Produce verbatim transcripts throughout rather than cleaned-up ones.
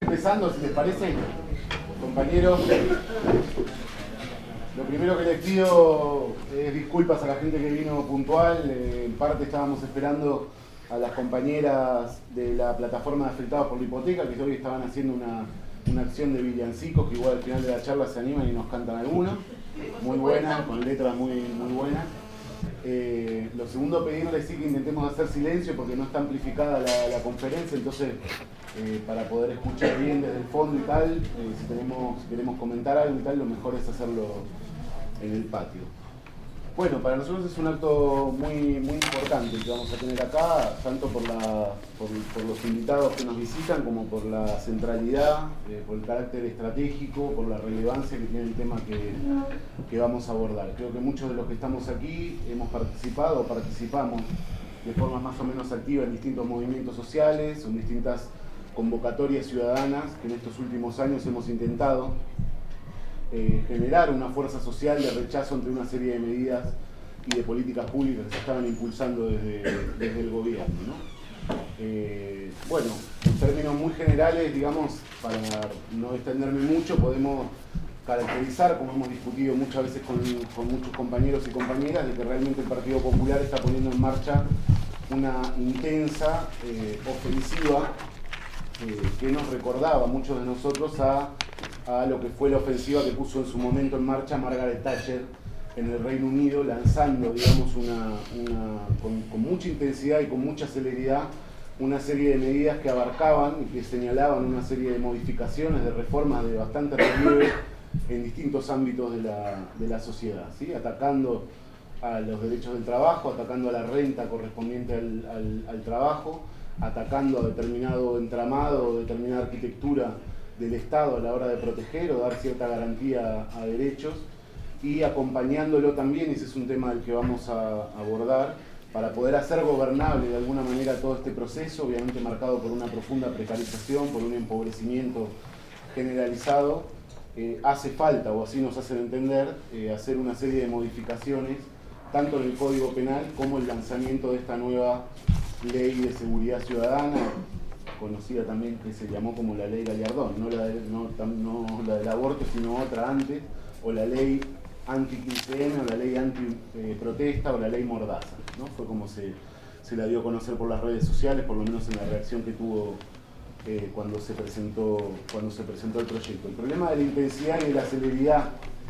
empezando, si les parece, compañeros. Lo primero que les pido es disculpas a la gente que vino puntual. Eh, en parte estábamos esperando a las compañeras de la plataforma de afectados por la hipoteca, que hoy estaban haciendo una, una acción de villancicos, que igual al final de la charla se animan y nos cantan algunos. Muy buena, con letras muy, muy buenas. Eh, lo segundo, pedirles sí que intentemos hacer silencio porque no está amplificada la, la conferencia, entonces eh, para poder escuchar bien desde el fondo y tal, eh, si, tenemos, si queremos comentar algo y tal, lo mejor es hacerlo en el patio. Bueno, para nosotros es un acto muy, muy importante que vamos a tener acá, tanto por, la, por, por los invitados que nos visitan, como por la centralidad, eh, por el carácter estratégico, por la relevancia que tiene el tema que, que vamos a abordar. Creo que muchos de los que estamos aquí hemos participado o participamos de forma más o menos activa en distintos movimientos sociales, en distintas convocatorias ciudadanas que en estos últimos años hemos intentado Eh, generar una fuerza social de rechazo ante una serie de medidas y de políticas públicas que se estaban impulsando desde, desde el gobierno, ¿no? Eh, bueno, en términos muy generales, digamos, para no extenderme mucho, podemos caracterizar, como hemos discutido muchas veces con, con muchos compañeros y compañeras, de que realmente el Partido Popular está poniendo en marcha una intensa eh, ofensiva eh, que nos recordaba a muchos de nosotros a a lo que fue la ofensiva que puso en su momento en marcha Margaret Thatcher en el Reino Unido, lanzando, digamos, una, una, con, con mucha intensidad y con mucha celeridad una serie de medidas que abarcaban y que señalaban una serie de modificaciones, de reformas de bastante relieve en distintos ámbitos de la, de la sociedad, ¿sí? Atacando a los derechos del trabajo, atacando a la renta correspondiente al, al, al trabajo, atacando a determinado entramado, determinada arquitectura del Estado a la hora de proteger o dar cierta garantía a derechos, y acompañándolo también, y ese es un tema del que vamos a abordar, para poder hacer gobernable de alguna manera todo este proceso, obviamente marcado por una profunda precarización, por un empobrecimiento generalizado. Eh, hace falta, o así nos hacen entender, eh, hacer una serie de modificaciones, tanto en el Código Penal como el lanzamiento de esta nueva Ley de Seguridad Ciudadana, conocida también, que se llamó como la Ley Gallardón, no la, de, no, no la del aborto, sino otra antes, o la Ley anti quince eme, o la Ley anti-protesta, eh, o la Ley Mordaza, ¿no? Fue como se, se la dio a conocer por las redes sociales, por lo menos en la reacción que tuvo eh, cuando, se presentó, cuando se presentó el proyecto. El problema de la intensidad y de la celeridad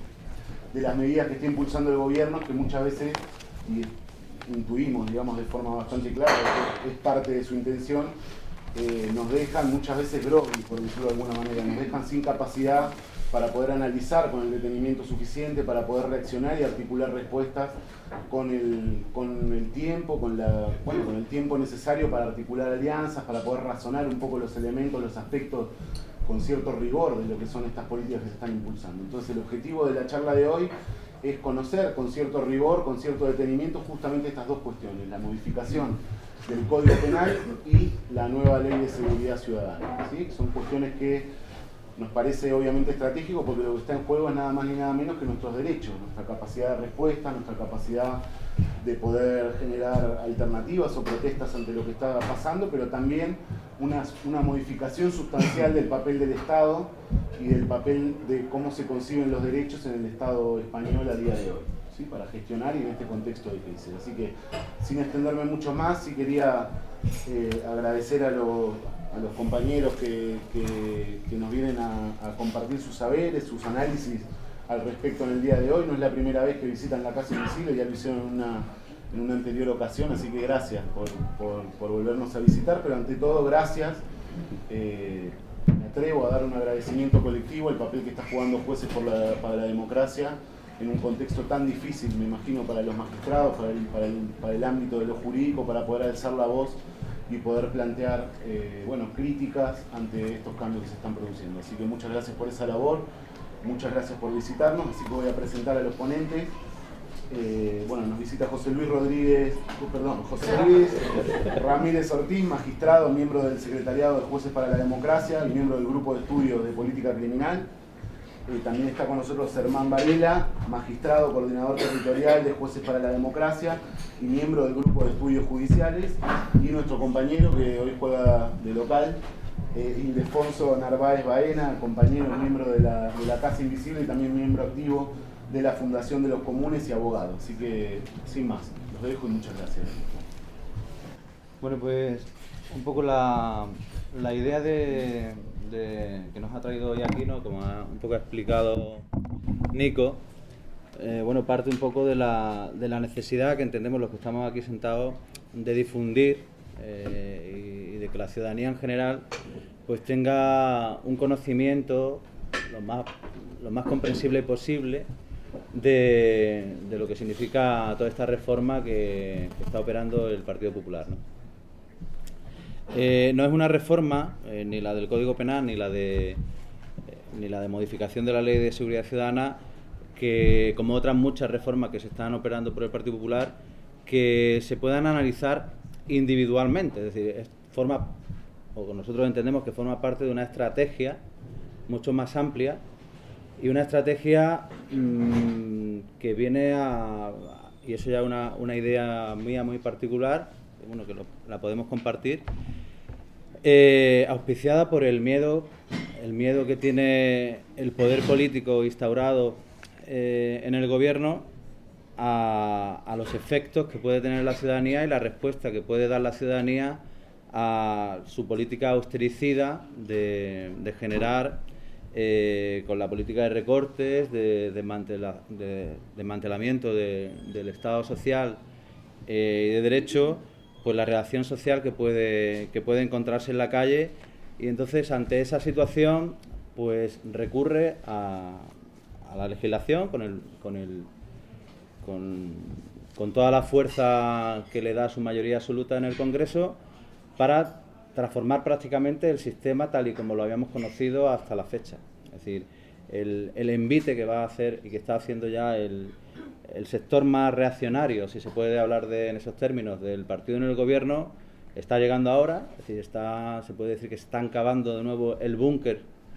de las medidas que está impulsando el gobierno es que muchas veces, y intuimos, digamos, de forma bastante clara, que es parte de su intención, Eh, nos dejan muchas veces groggy, por decirlo de alguna manera, nos dejan sin capacidad para poder analizar con el detenimiento suficiente, para poder reaccionar y articular respuestas con el, con el tiempo, con, la, bueno, con el tiempo necesario para articular alianzas, para poder razonar un poco los elementos, los aspectos con cierto rigor de lo que son estas políticas que se están impulsando. Entonces el objetivo de la charla de hoy es conocer con cierto rigor, con cierto detenimiento, justamente estas dos cuestiones: la modificación del Código Penal y la nueva Ley de Seguridad Ciudadana, ¿sí? Son cuestiones que nos parece obviamente estratégico, porque lo que está en juego es nada más ni nada menos que nuestros derechos, nuestra capacidad de respuesta, nuestra capacidad de poder generar alternativas o protestas ante lo que está pasando, pero también una, una modificación sustancial del papel del Estado y del papel de cómo se conciben los derechos en el Estado español a día de hoy, ¿sí? Para gestionar y en este contexto difícil. Así que, sin extenderme mucho más, sí quería eh, agradecer a, lo, a los compañeros que, que, que nos vienen a, a compartir sus saberes, sus análisis al respecto en el día de hoy. No es la primera vez que visitan la Casa Invisible, ya lo hicieron en una, en una anterior ocasión, así que gracias por, por, por volvernos a visitar, pero ante todo gracias. Eh, me atrevo a dar un agradecimiento colectivo al papel que está jugando Jueces por la, para la Democracia en un contexto tan difícil, me imagino, para los magistrados, para el, para el, para el ámbito de lo jurídico, para poder alzar la voz y poder plantear eh, bueno, críticas ante estos cambios que se están produciendo. Así que muchas gracias por esa labor, muchas gracias por visitarnos, así que voy a presentar a los ponentes. Eh, bueno, nos visita José Luis Rodríguez, perdón, José Luis Ramírez Ortiz, magistrado, miembro del Secretariado de Jueces para la Democracia y miembro del Grupo de Estudios de Política Criminal. Eh, también está con nosotros Germán Varela, magistrado, coordinador territorial de Jueces para la Democracia y miembro del Grupo de Estudios Judiciales, y nuestro compañero que hoy juega de local, eh, Ildefonso Narváez Baena, compañero, miembro de la, de la Casa Invisible y también miembro activo de la Fundación de los Comunes y abogado. Así que, sin más, los dejo y muchas gracias. Bueno, pues un poco la, la idea de, de que nos ha traído hoy aquí, ¿no? Como ha un poco explicado Nico, eh, bueno, parte un poco de la, de la necesidad que entendemos los que estamos aquí sentados de difundir eh, y, y de que la ciudadanía en general pues tenga un conocimiento lo más, lo más comprensible posible de, de lo que significa toda esta reforma que, que está operando el Partido Popular, ¿no? Eh, no es una reforma, eh, ni la del Código Penal, ni la de eh, ni la de modificación de la Ley de Seguridad Ciudadana, que, como otras muchas reformas que se están operando por el Partido Popular, que se puedan analizar individualmente. Es decir, es, forma, o nosotros entendemos que forma parte de una estrategia mucho más amplia y una estrategia mmm, que viene a, y eso ya es una, una idea mía muy particular, bueno, que lo, la podemos compartir, eh, auspiciada por el miedo, el miedo que tiene el poder político instaurado eh, en el gobierno a, a los efectos que puede tener la ciudadanía y la respuesta que puede dar la ciudadanía a su política austericida de, de generar eh, con la política de recortes, de, de, mantela, de, de mantelamiento de, del Estado social eh, y de derecho, pues la reacción social que puede, que puede encontrarse en la calle, y entonces ante esa situación pues recurre a, a la legislación con, el, con, el, con, con toda la fuerza que le da su mayoría absoluta en el Congreso para transformar prácticamente el sistema tal y como lo habíamos conocido hasta la fecha. Es decir, el, el envite que va a hacer y que está haciendo ya el el sector más reaccionario, si se puede hablar de, en esos términos, del partido en el gobierno, está llegando ahora. Es decir, está, se puede decir que están cavando de nuevo el búnker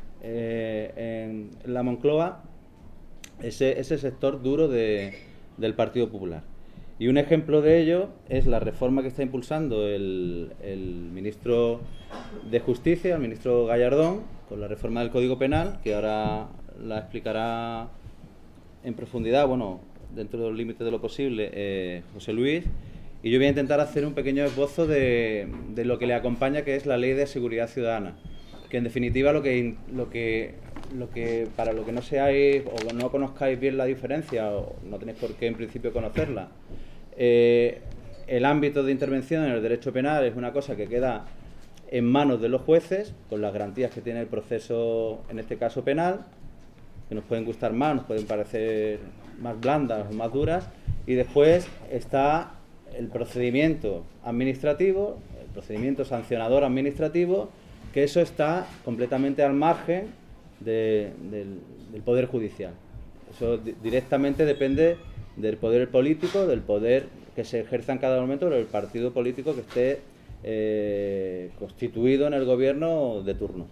eh, en, en la Moncloa, ese, ese sector duro de, del Partido Popular. Y un ejemplo de ello es la reforma que está impulsando el, el ministro de Justicia, el ministro Gallardón, con la reforma del Código Penal, que ahora la explicará en profundidad, bueno, dentro de los límites de lo posible, eh, José Luis, y yo voy a intentar hacer un pequeño esbozo de, de lo que le acompaña, que es la Ley de Seguridad Ciudadana, que en definitiva lo que, lo que, lo que para lo que no seáis o no conozcáis bien la diferencia, o no tenéis por qué en principio conocerla, eh, el ámbito de intervención en el derecho penal es una cosa que queda en manos de los jueces, con las garantías que tiene el proceso, en este caso penal, que nos pueden gustar más, nos pueden parecer más blandas o más duras, y después está el procedimiento administrativo, el procedimiento sancionador administrativo, que eso está completamente al margen de, del, del Poder Judicial. Eso di directamente depende del poder político, del poder que se ejerza en cada momento por el partido político que esté eh, constituido en el gobierno de turno.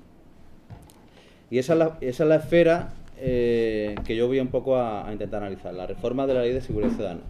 Y esa es la, esa es la esfera Eh, que yo voy un poco a, a intentar analizar, la reforma de la Ley de Seguridad Ciudadana.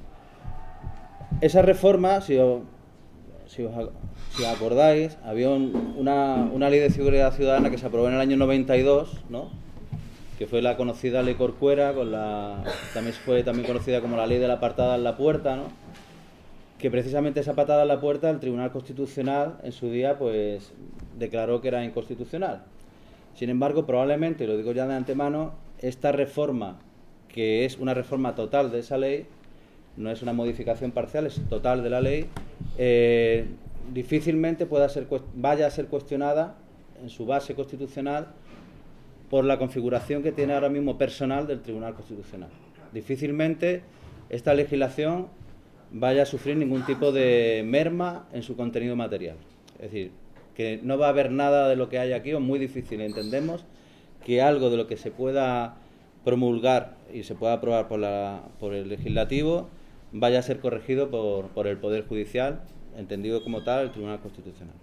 Esa reforma, si os, si os, si os acordáis, había un, una, una Ley de Seguridad Ciudadana que se aprobó en el año noventa y dos, ¿no? Que fue la conocida Ley Corcuera, con la, también fue también conocida como la Ley de la patada en la puerta, ¿no? Que precisamente esa patada en la puerta el Tribunal Constitucional en su día pues declaró que era inconstitucional. Sin embargo, probablemente, y lo digo ya de antemano, esta reforma, que es una reforma total de esa ley, no es una modificación parcial, es total de la ley, eh, difícilmente pueda ser, vaya a ser cuestionada en su base constitucional por la configuración que tiene ahora mismo personal del Tribunal Constitucional. Difícilmente esta legislación vaya a sufrir ningún tipo de merma en su contenido material. Es decir, que no va a haber nada de lo que hay aquí, o muy difícil, entendemos, que algo de lo que se pueda promulgar y se pueda aprobar por, la, por el legislativo vaya a ser corregido por, por el Poder Judicial, entendido como tal el Tribunal Constitucional.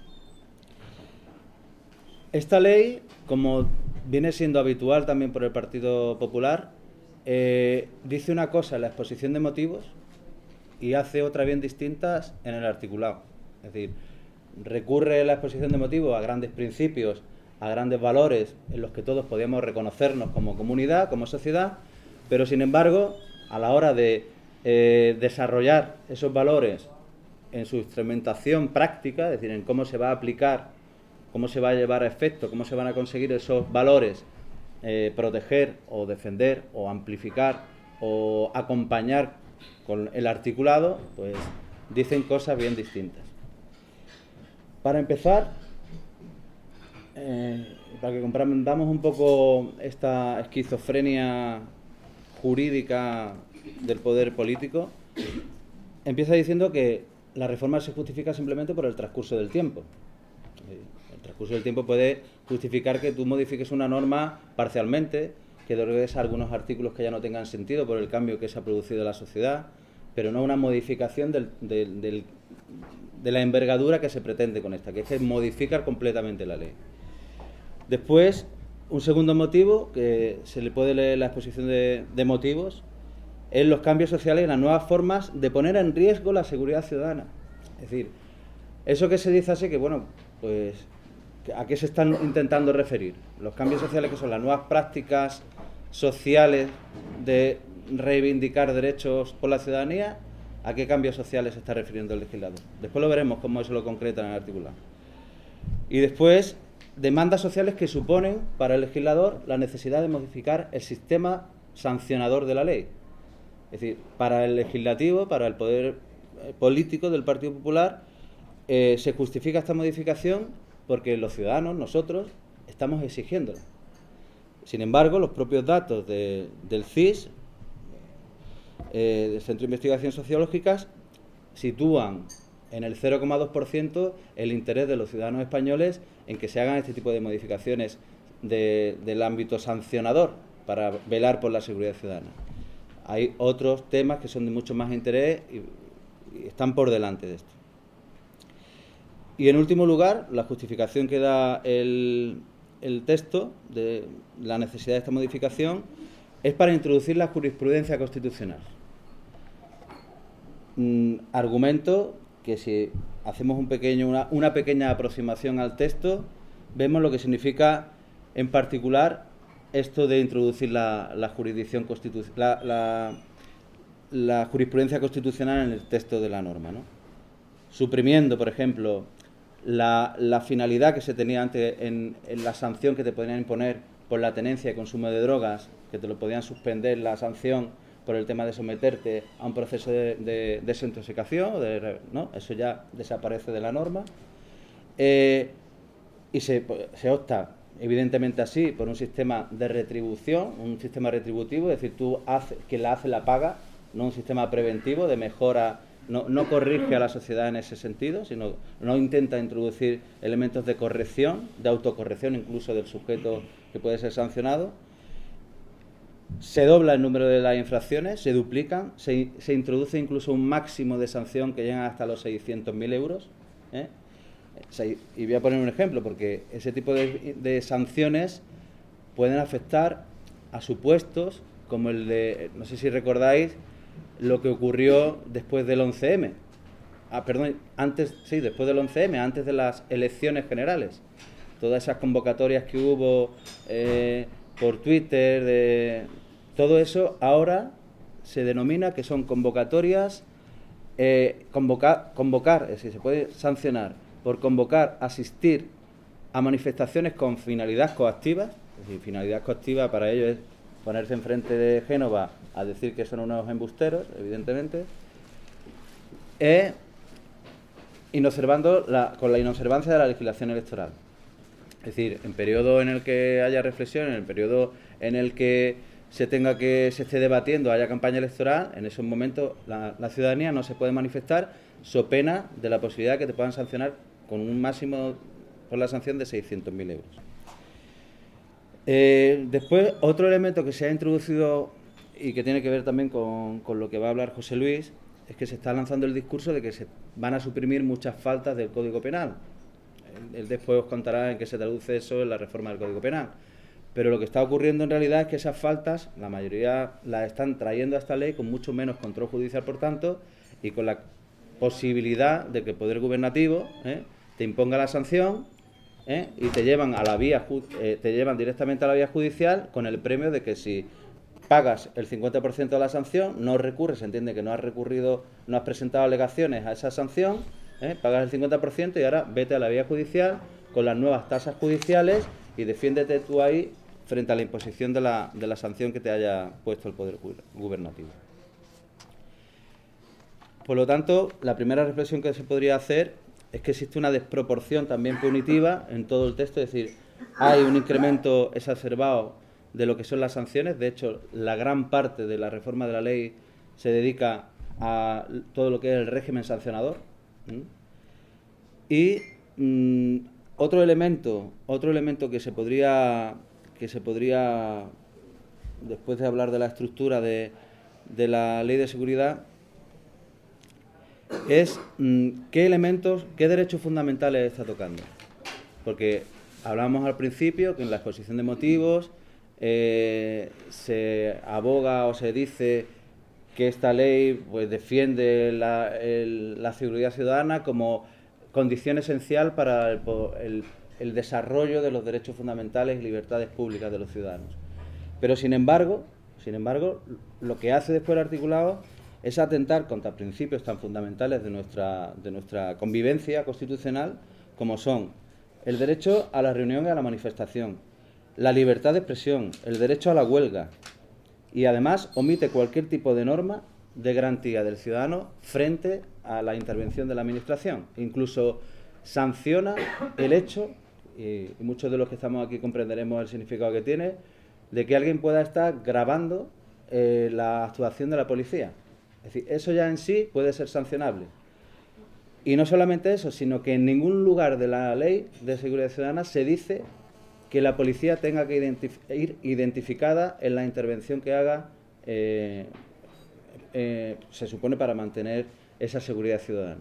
Esta ley, como viene siendo habitual también por el Partido Popular, eh, dice una cosa en la exposición de motivos y hace otra bien distintas en el articulado. Es decir, recurre la exposición de motivos a grandes principios, a grandes valores en los que todos podíamos reconocernos como comunidad, como sociedad, pero sin embargo, a la hora de eh, desarrollar esos valores en su instrumentación práctica, es decir, en cómo se va a aplicar, cómo se va a llevar a efecto, cómo se van a conseguir esos valores, eh, proteger o defender o amplificar o acompañar con el articulado, pues dicen cosas bien distintas. Para empezar, eh, para que comprendamos un poco esta esquizofrenia jurídica del poder político, empieza diciendo que la reforma se justifica simplemente por el transcurso del tiempo. El transcurso del tiempo puede justificar que tú modifiques una norma parcialmente, que derogues algunos artículos que ya no tengan sentido por el cambio que se ha producido en la sociedad, pero no una modificación del, del, del, de la envergadura que se pretende con esta, que es modificar completamente la ley. Después, un segundo motivo, que se le puede leer la exposición de, de motivos, es los cambios sociales y las nuevas formas de poner en riesgo la seguridad ciudadana. Es decir, eso que se dice así, que bueno, pues, ¿a qué se están intentando referir? Los cambios sociales, que son las nuevas prácticas sociales de reivindicar derechos por la ciudadanía, ¿a qué cambios sociales se está refiriendo el legislador? Después lo veremos cómo eso lo concreta en el articulado. Y después, demandas sociales que suponen para el legislador la necesidad de modificar el sistema sancionador de la ley. Es decir, para el legislativo, para el poder político del Partido Popular, eh, se justifica esta modificación porque los ciudadanos, nosotros, estamos exigiéndola. Sin embargo, los propios datos de, del C I S, eh, del Centro de Investigaciones Sociológicas, sitúan en el cero coma dos por ciento el interés de los ciudadanos españoles en que se hagan este tipo de modificaciones de, del ámbito sancionador para velar por la seguridad ciudadana. Hay otros temas que son de mucho más interés y, y están por delante de esto. Y en último lugar, la justificación que da el, el texto de la necesidad de esta modificación es para introducir la jurisprudencia constitucional. Mm, argumento que si hacemos un pequeño, una, una pequeña aproximación al texto, vemos lo que significa en particular esto de introducir la, la jurisdicción constitu la, la, la jurisprudencia constitucional en el texto de la norma, ¿no? Suprimiendo, por ejemplo, la, la finalidad que se tenía antes en, en la sanción que te podían imponer por la tenencia y consumo de drogas, que te lo podían suspender la sanción por el tema de someterte a un proceso de, de desintoxicación, de, ¿no? Eso ya desaparece de la norma. Eh, y se, se opta, evidentemente así, por un sistema de retribución, un sistema retributivo, es decir, tú haces, quien la hace la paga, no un sistema preventivo de mejora, no, no corrige a la sociedad en ese sentido, sino no intenta introducir elementos de corrección, de autocorrección incluso del sujeto que puede ser sancionado. Se dobla el número de las infracciones, se duplican, se, se introduce incluso un máximo de sanción que llega hasta los seiscientos mil euros, ¿eh? Y voy a poner un ejemplo, porque ese tipo de, de sanciones pueden afectar a supuestos como el de, no sé si recordáis, lo que ocurrió después del once eme. Ah, perdón, antes, sí, después del once eme, antes de las elecciones generales. Todas esas convocatorias que hubo eh, por Twitter, de todo eso ahora se denomina que son convocatorias, eh, convocar, convocar, es decir, se puede sancionar por convocar, asistir a manifestaciones con finalidad coactiva, es decir, finalidad coactiva para ello es ponerse enfrente de Génova a decir que son unos embusteros, evidentemente, e inobservando la, con la inobservancia de la legislación electoral. Es decir, en periodo en el que haya reflexión, en el periodo en el que se tenga que se esté debatiendo, haya campaña electoral, en esos momentos la, la ciudadanía no se puede manifestar, so pena de la posibilidad de que te puedan sancionar con un máximo por la sanción de seiscientos mil euros. Eh, después, otro elemento que se ha introducido y que tiene que ver también con, con lo que va a hablar José Luis, es que se está lanzando el discurso de que se van a suprimir muchas faltas del Código Penal. Él, él después os contará en qué se traduce eso en la reforma del Código Penal. Pero lo que está ocurriendo en realidad es que esas faltas, la mayoría las están trayendo a esta ley con mucho menos control judicial, por tanto, y con la posibilidad de que el Poder Gubernativo, ¿eh? te imponga la sanción, ¿eh? y te llevan a la vía eh, te llevan directamente a la vía judicial con el premio de que si pagas el cincuenta por ciento de la sanción, no recurres, se entiende que no has recurrido, no has presentado alegaciones a esa sanción, ¿eh? pagas el cincuenta por ciento y ahora vete a la vía judicial con las nuevas tasas judiciales y defiéndete tú ahí frente a la imposición de la, de la sanción que te haya puesto el Poder Gubernativo. Por lo tanto, la primera reflexión que se podría hacer es que existe una desproporción también punitiva en todo el texto, es decir, hay un incremento exacerbado de lo que son las sanciones. De hecho, la gran parte de la reforma de la ley se dedica a todo lo que es el régimen sancionador. ¿Mm? Y mmm, otro elemento, otro elemento que se podría, que se podría, después de hablar de la estructura de, de la ley de seguridad, es mmm, qué elementos, qué derechos fundamentales está tocando. Porque hablamos al principio que en la exposición de motivos eh, se aboga o se dice que esta ley pues defiende la, el, la seguridad ciudadana como condición esencial para el, el, el desarrollo de los derechos fundamentales y libertades públicas de los ciudadanos. Pero sin embargo, sin embargo, lo que hace después el articulado es atentar contra principios tan fundamentales de nuestra, de nuestra convivencia constitucional, como son el derecho a la reunión y a la manifestación, la libertad de expresión, el derecho a la huelga, y además omite cualquier tipo de norma de garantía del ciudadano frente a la intervención de la Administración. Incluso sanciona el hecho, y muchos de los que estamos aquí comprenderemos el significado que tiene, de que alguien pueda estar grabando eh, la actuación de la policía. Es decir, eso ya en sí puede ser sancionable. Y no solamente eso, sino que en ningún lugar de la Ley de Seguridad Ciudadana se dice que la policía tenga que identif- ir identificada en la intervención que haga, eh, eh, se supone, para mantener esa seguridad ciudadana.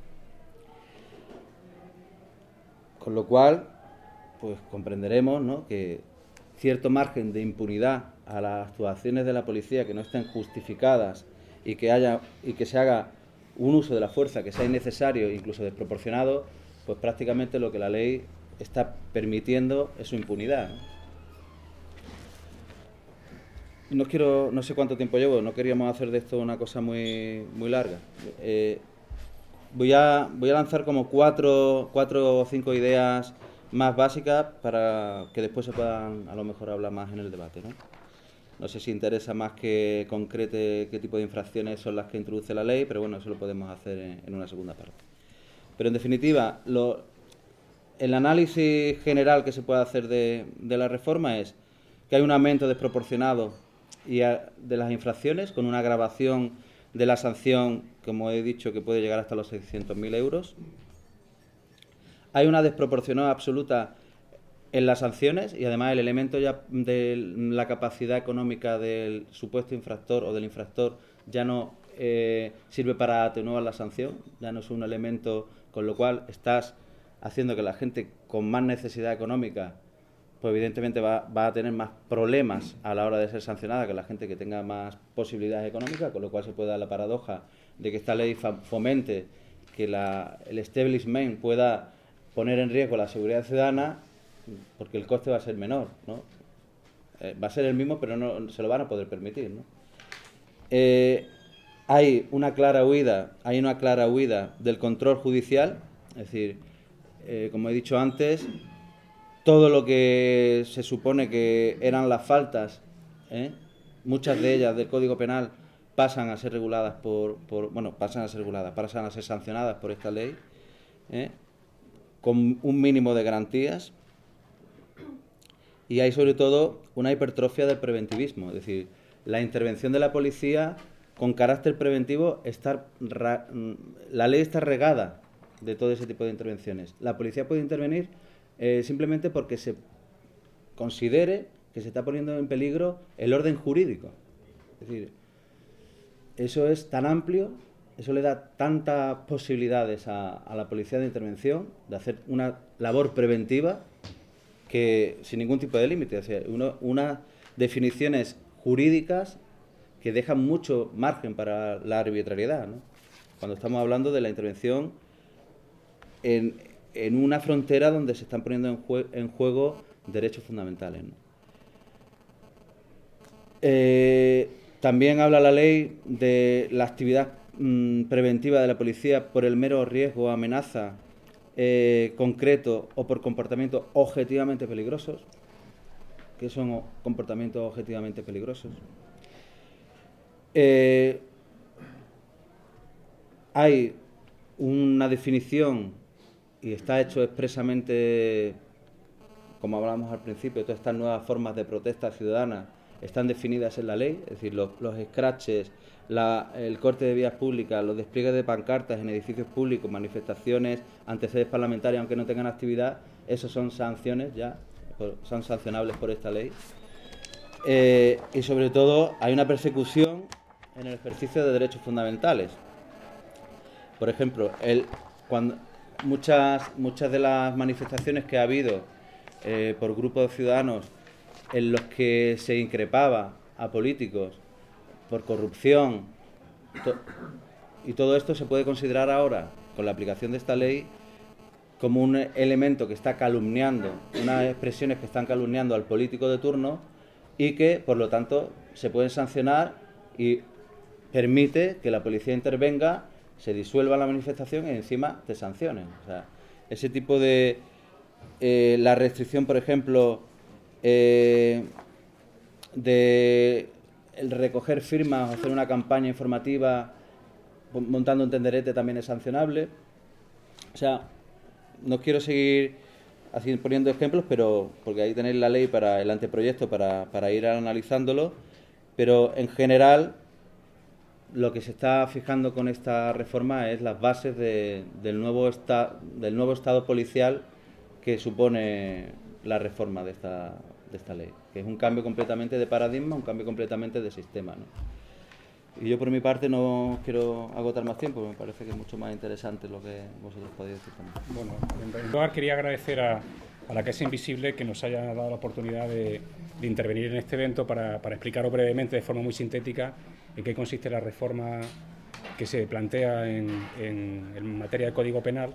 Con lo cual, pues comprenderemos, ¿no?, que cierto margen de impunidad a las actuaciones de la policía que no estén justificadas y que haya y que se haga un uso de la fuerza que sea innecesario e incluso desproporcionado, pues prácticamente lo que la ley está permitiendo es su impunidad, ¿no? No quiero, no sé cuánto tiempo llevo, no queríamos hacer de esto una cosa muy, muy larga. Eh, voy a, voy a lanzar como cuatro, cuatro o cinco ideas más básicas para que después se puedan a lo mejor hablar más en el debate, ¿no? No sé si interesa más que concrete qué tipo de infracciones son las que introduce la ley, pero bueno, eso lo podemos hacer en, en una segunda parte. Pero en definitiva, lo, el análisis general que se puede hacer de, de la reforma es que hay un aumento desproporcionado y a, de las infracciones, con una agravación de la sanción, como he dicho, que puede llegar hasta los seiscientos mil euros. Hay una desproporción absoluta en las sanciones y además el elemento ya de la capacidad económica del supuesto infractor o del infractor ya no eh, sirve para atenuar la sanción, ya no es un elemento, con lo cual estás haciendo que la gente con más necesidad económica pues evidentemente va, va a tener más problemas a la hora de ser sancionada que la gente que tenga más posibilidades económicas, con lo cual se puede dar la paradoja de que esta ley fomente que la, el establishment pueda poner en riesgo la seguridad ciudadana, porque el coste va a ser menor, ¿no? Eh, va a ser el mismo, pero no se lo van a poder permitir, ¿no? Eh, hay una clara huida, hay una clara huida del control judicial, es decir, eh, como he dicho antes, todo lo que se supone que eran las faltas, ¿eh?, muchas de ellas del Código Penal pasan a ser reguladas por, por bueno, pasan a ser reguladas, pasan a ser sancionadas por esta ley, ¿eh?, con un mínimo de garantías. Y hay sobre todo una hipertrofia del preventivismo, es decir, la intervención de la policía con carácter preventivo, está, la ley está regada de todo ese tipo de intervenciones. La policía puede intervenir eh, simplemente porque se considere que se está poniendo en peligro el orden jurídico. Es decir, eso es tan amplio, eso le da tantas posibilidades a, a la policía de intervención de hacer una labor preventiva que sin ningún tipo de límite, o sea, uno, unas definiciones jurídicas que dejan mucho margen para la arbitrariedad, ¿no? Cuando estamos hablando de la intervención en, en una frontera donde se están poniendo en, jue en juego derechos fundamentales, ¿no? Eh, también habla la ley de la actividad mmm, preventiva de la policía por el mero riesgo o amenaza eh, concreto o por comportamientos objetivamente peligrosos. ¿Qué son comportamientos objetivamente peligrosos? Eh, hay una definición y está hecho expresamente, como hablamos al principio, todas estas nuevas formas de protesta ciudadana están definidas en la ley, es decir, los, los scratches, la, el corte de vías públicas, los despliegues de pancartas en edificios públicos, manifestaciones ante sedes parlamentarias, aunque no tengan actividad, esos son sanciones ya, son sancionables por esta ley. Eh, y sobre todo hay una persecución en el ejercicio de derechos fundamentales. Por ejemplo, el, cuando muchas, muchas de las manifestaciones que ha habido eh, por grupos de ciudadanos en los que se increpaba a políticos por corrupción, to y todo esto se puede considerar ahora, con la aplicación de esta ley, como un elemento que está calumniando, unas expresiones que están calumniando al político de turno y que, por lo tanto, se pueden sancionar y permite que la policía intervenga, se disuelva la manifestación y encima te sancionen. O sea, ese tipo de... Eh, la restricción, por ejemplo, eh, de el recoger firmas o hacer una campaña informativa montando un tenderete también es sancionable. O sea, no quiero seguir así poniendo ejemplos, pero porque ahí tenéis la ley para el anteproyecto para, para ir analizándolo, pero en general lo que se está fijando con esta reforma es las bases de, del, nuevo esta, del nuevo estado policial que supone la reforma de esta, de esta ley, que es un cambio completamente de paradigma, un cambio completamente de sistema, ¿no? Y yo por mi parte no quiero agotar más tiempo, me parece que es mucho más interesante lo que vosotros podéis decir también. Bueno, en primer lugar quería agradecer a, a la Casa Invisible que nos haya dado la oportunidad de, de intervenir en este evento para, para explicaros brevemente, de forma muy sintética, en qué consiste la reforma que se plantea en, en, en materia de Código Penal.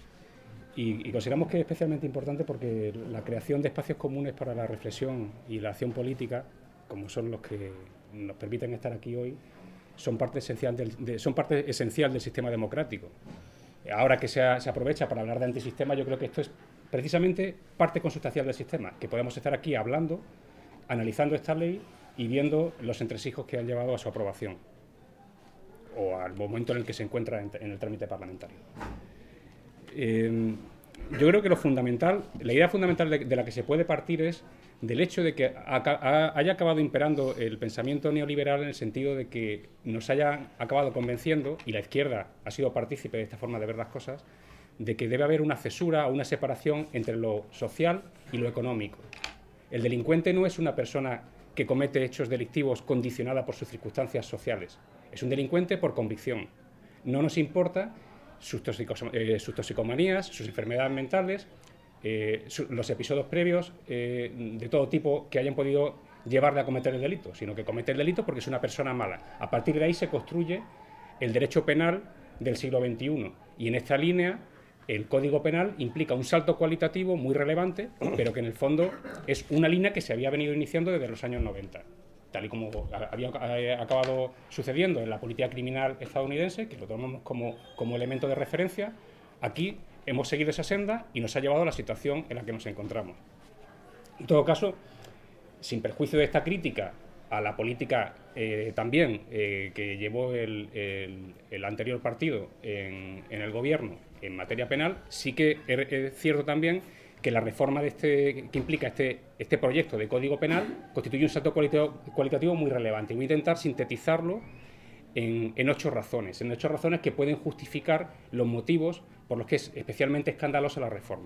Y, y consideramos que es especialmente importante porque la creación de espacios comunes para la reflexión y la acción política, como son los que nos permiten estar aquí hoy, son parte esencial del, de, son parte esencial del sistema democrático. Ahora que se, ha, se aprovecha para hablar de antisistema, yo creo que esto es precisamente parte consustancial del sistema, que podemos estar aquí hablando, analizando esta ley y viendo los entresijos que han llevado a su aprobación o al momento en el que se encuentra en, en el trámite parlamentario. Eh, yo creo que lo fundamental, la idea fundamental de, de la que se puede partir es del hecho de que ha, ha, haya acabado imperando el pensamiento neoliberal en el sentido de que nos haya acabado convenciendo, y la izquierda ha sido partícipe de esta forma de ver las cosas, de que debe haber una cesura o una separación entre lo social y lo económico. El delincuente no es una persona que comete hechos delictivos condicionada por sus circunstancias sociales. Es un delincuente por convicción. No nos importa sus, eh, sus toxicomanías, sus enfermedades mentales, eh, su, los episodios previos eh, de todo tipo que hayan podido llevarle a cometer el delito, sino que comete el delito porque es una persona mala. A partir de ahí se construye el derecho penal del siglo veintiuno. Y en esta línea el Código Penal implica un salto cualitativo muy relevante, pero que en el fondo es una línea que se había venido iniciando desde los años noventa. Tal y como había acabado sucediendo en la política criminal estadounidense, que lo tomamos como, como elemento de referencia, aquí hemos seguido esa senda y nos ha llevado a la situación en la que nos encontramos. En todo caso, sin perjuicio de esta crítica a la política eh, también eh, que llevó el, el, el anterior partido en, en el gobierno en materia penal, sí que es, es cierto también que la reforma de este, que implica este, este proyecto de Código Penal constituye un salto cualitativo, cualitativo muy relevante. Voy a intentar sintetizarlo en, en ocho razones, en ocho razones que pueden justificar los motivos por los que es especialmente escandalosa la reforma.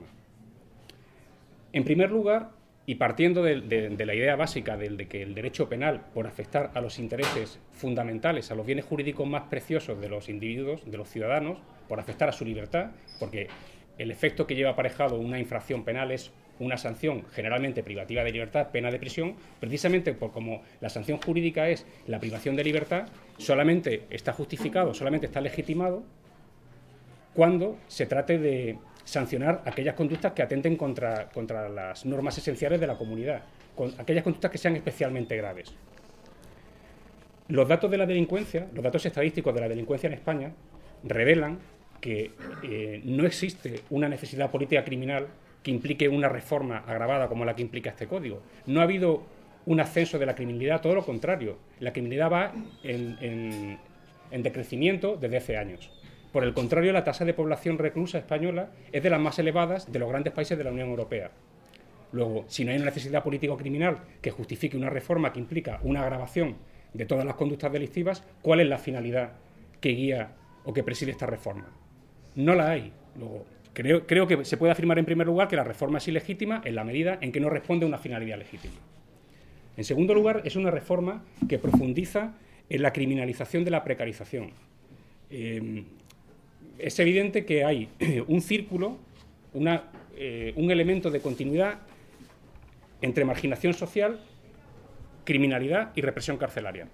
En primer lugar, y partiendo de, de, de la idea básica de, de que el derecho penal, por afectar a los intereses fundamentales, a los bienes jurídicos más preciosos de los individuos, de los ciudadanos, por afectar a su libertad, porque el efecto que lleva aparejado una infracción penal es una sanción generalmente privativa de libertad, pena de prisión, precisamente por como la sanción jurídica es la privación de libertad, solamente está justificado, solamente está legitimado cuando se trate de sancionar aquellas conductas que atenten contra, contra las normas esenciales de la comunidad, con aquellas conductas que sean especialmente graves. Los datos de la delincuencia, los datos estadísticos de la delincuencia en España, revelan que eh, no existe una necesidad política criminal que implique una reforma agravada como la que implica este código. No ha habido un ascenso de la criminalidad, todo lo contrario. La criminalidad va en, en, en decrecimiento desde hace años. Por el contrario, la tasa de población reclusa española es de las más elevadas de los grandes países de la Unión Europea. Luego, si no hay una necesidad político-criminal que justifique una reforma que implica una agravación de todas las conductas delictivas, ¿cuál es la finalidad que guía o que preside esta reforma? No la hay. Luego, creo, creo que se puede afirmar en primer lugar que la reforma es ilegítima en la medida en que no responde a una finalidad legítima. En segundo lugar, es una reforma que profundiza en la criminalización de la precarización. Eh, es evidente que hay un círculo, una, eh, un elemento de continuidad entre marginación social, criminalidad y represión carcelaria.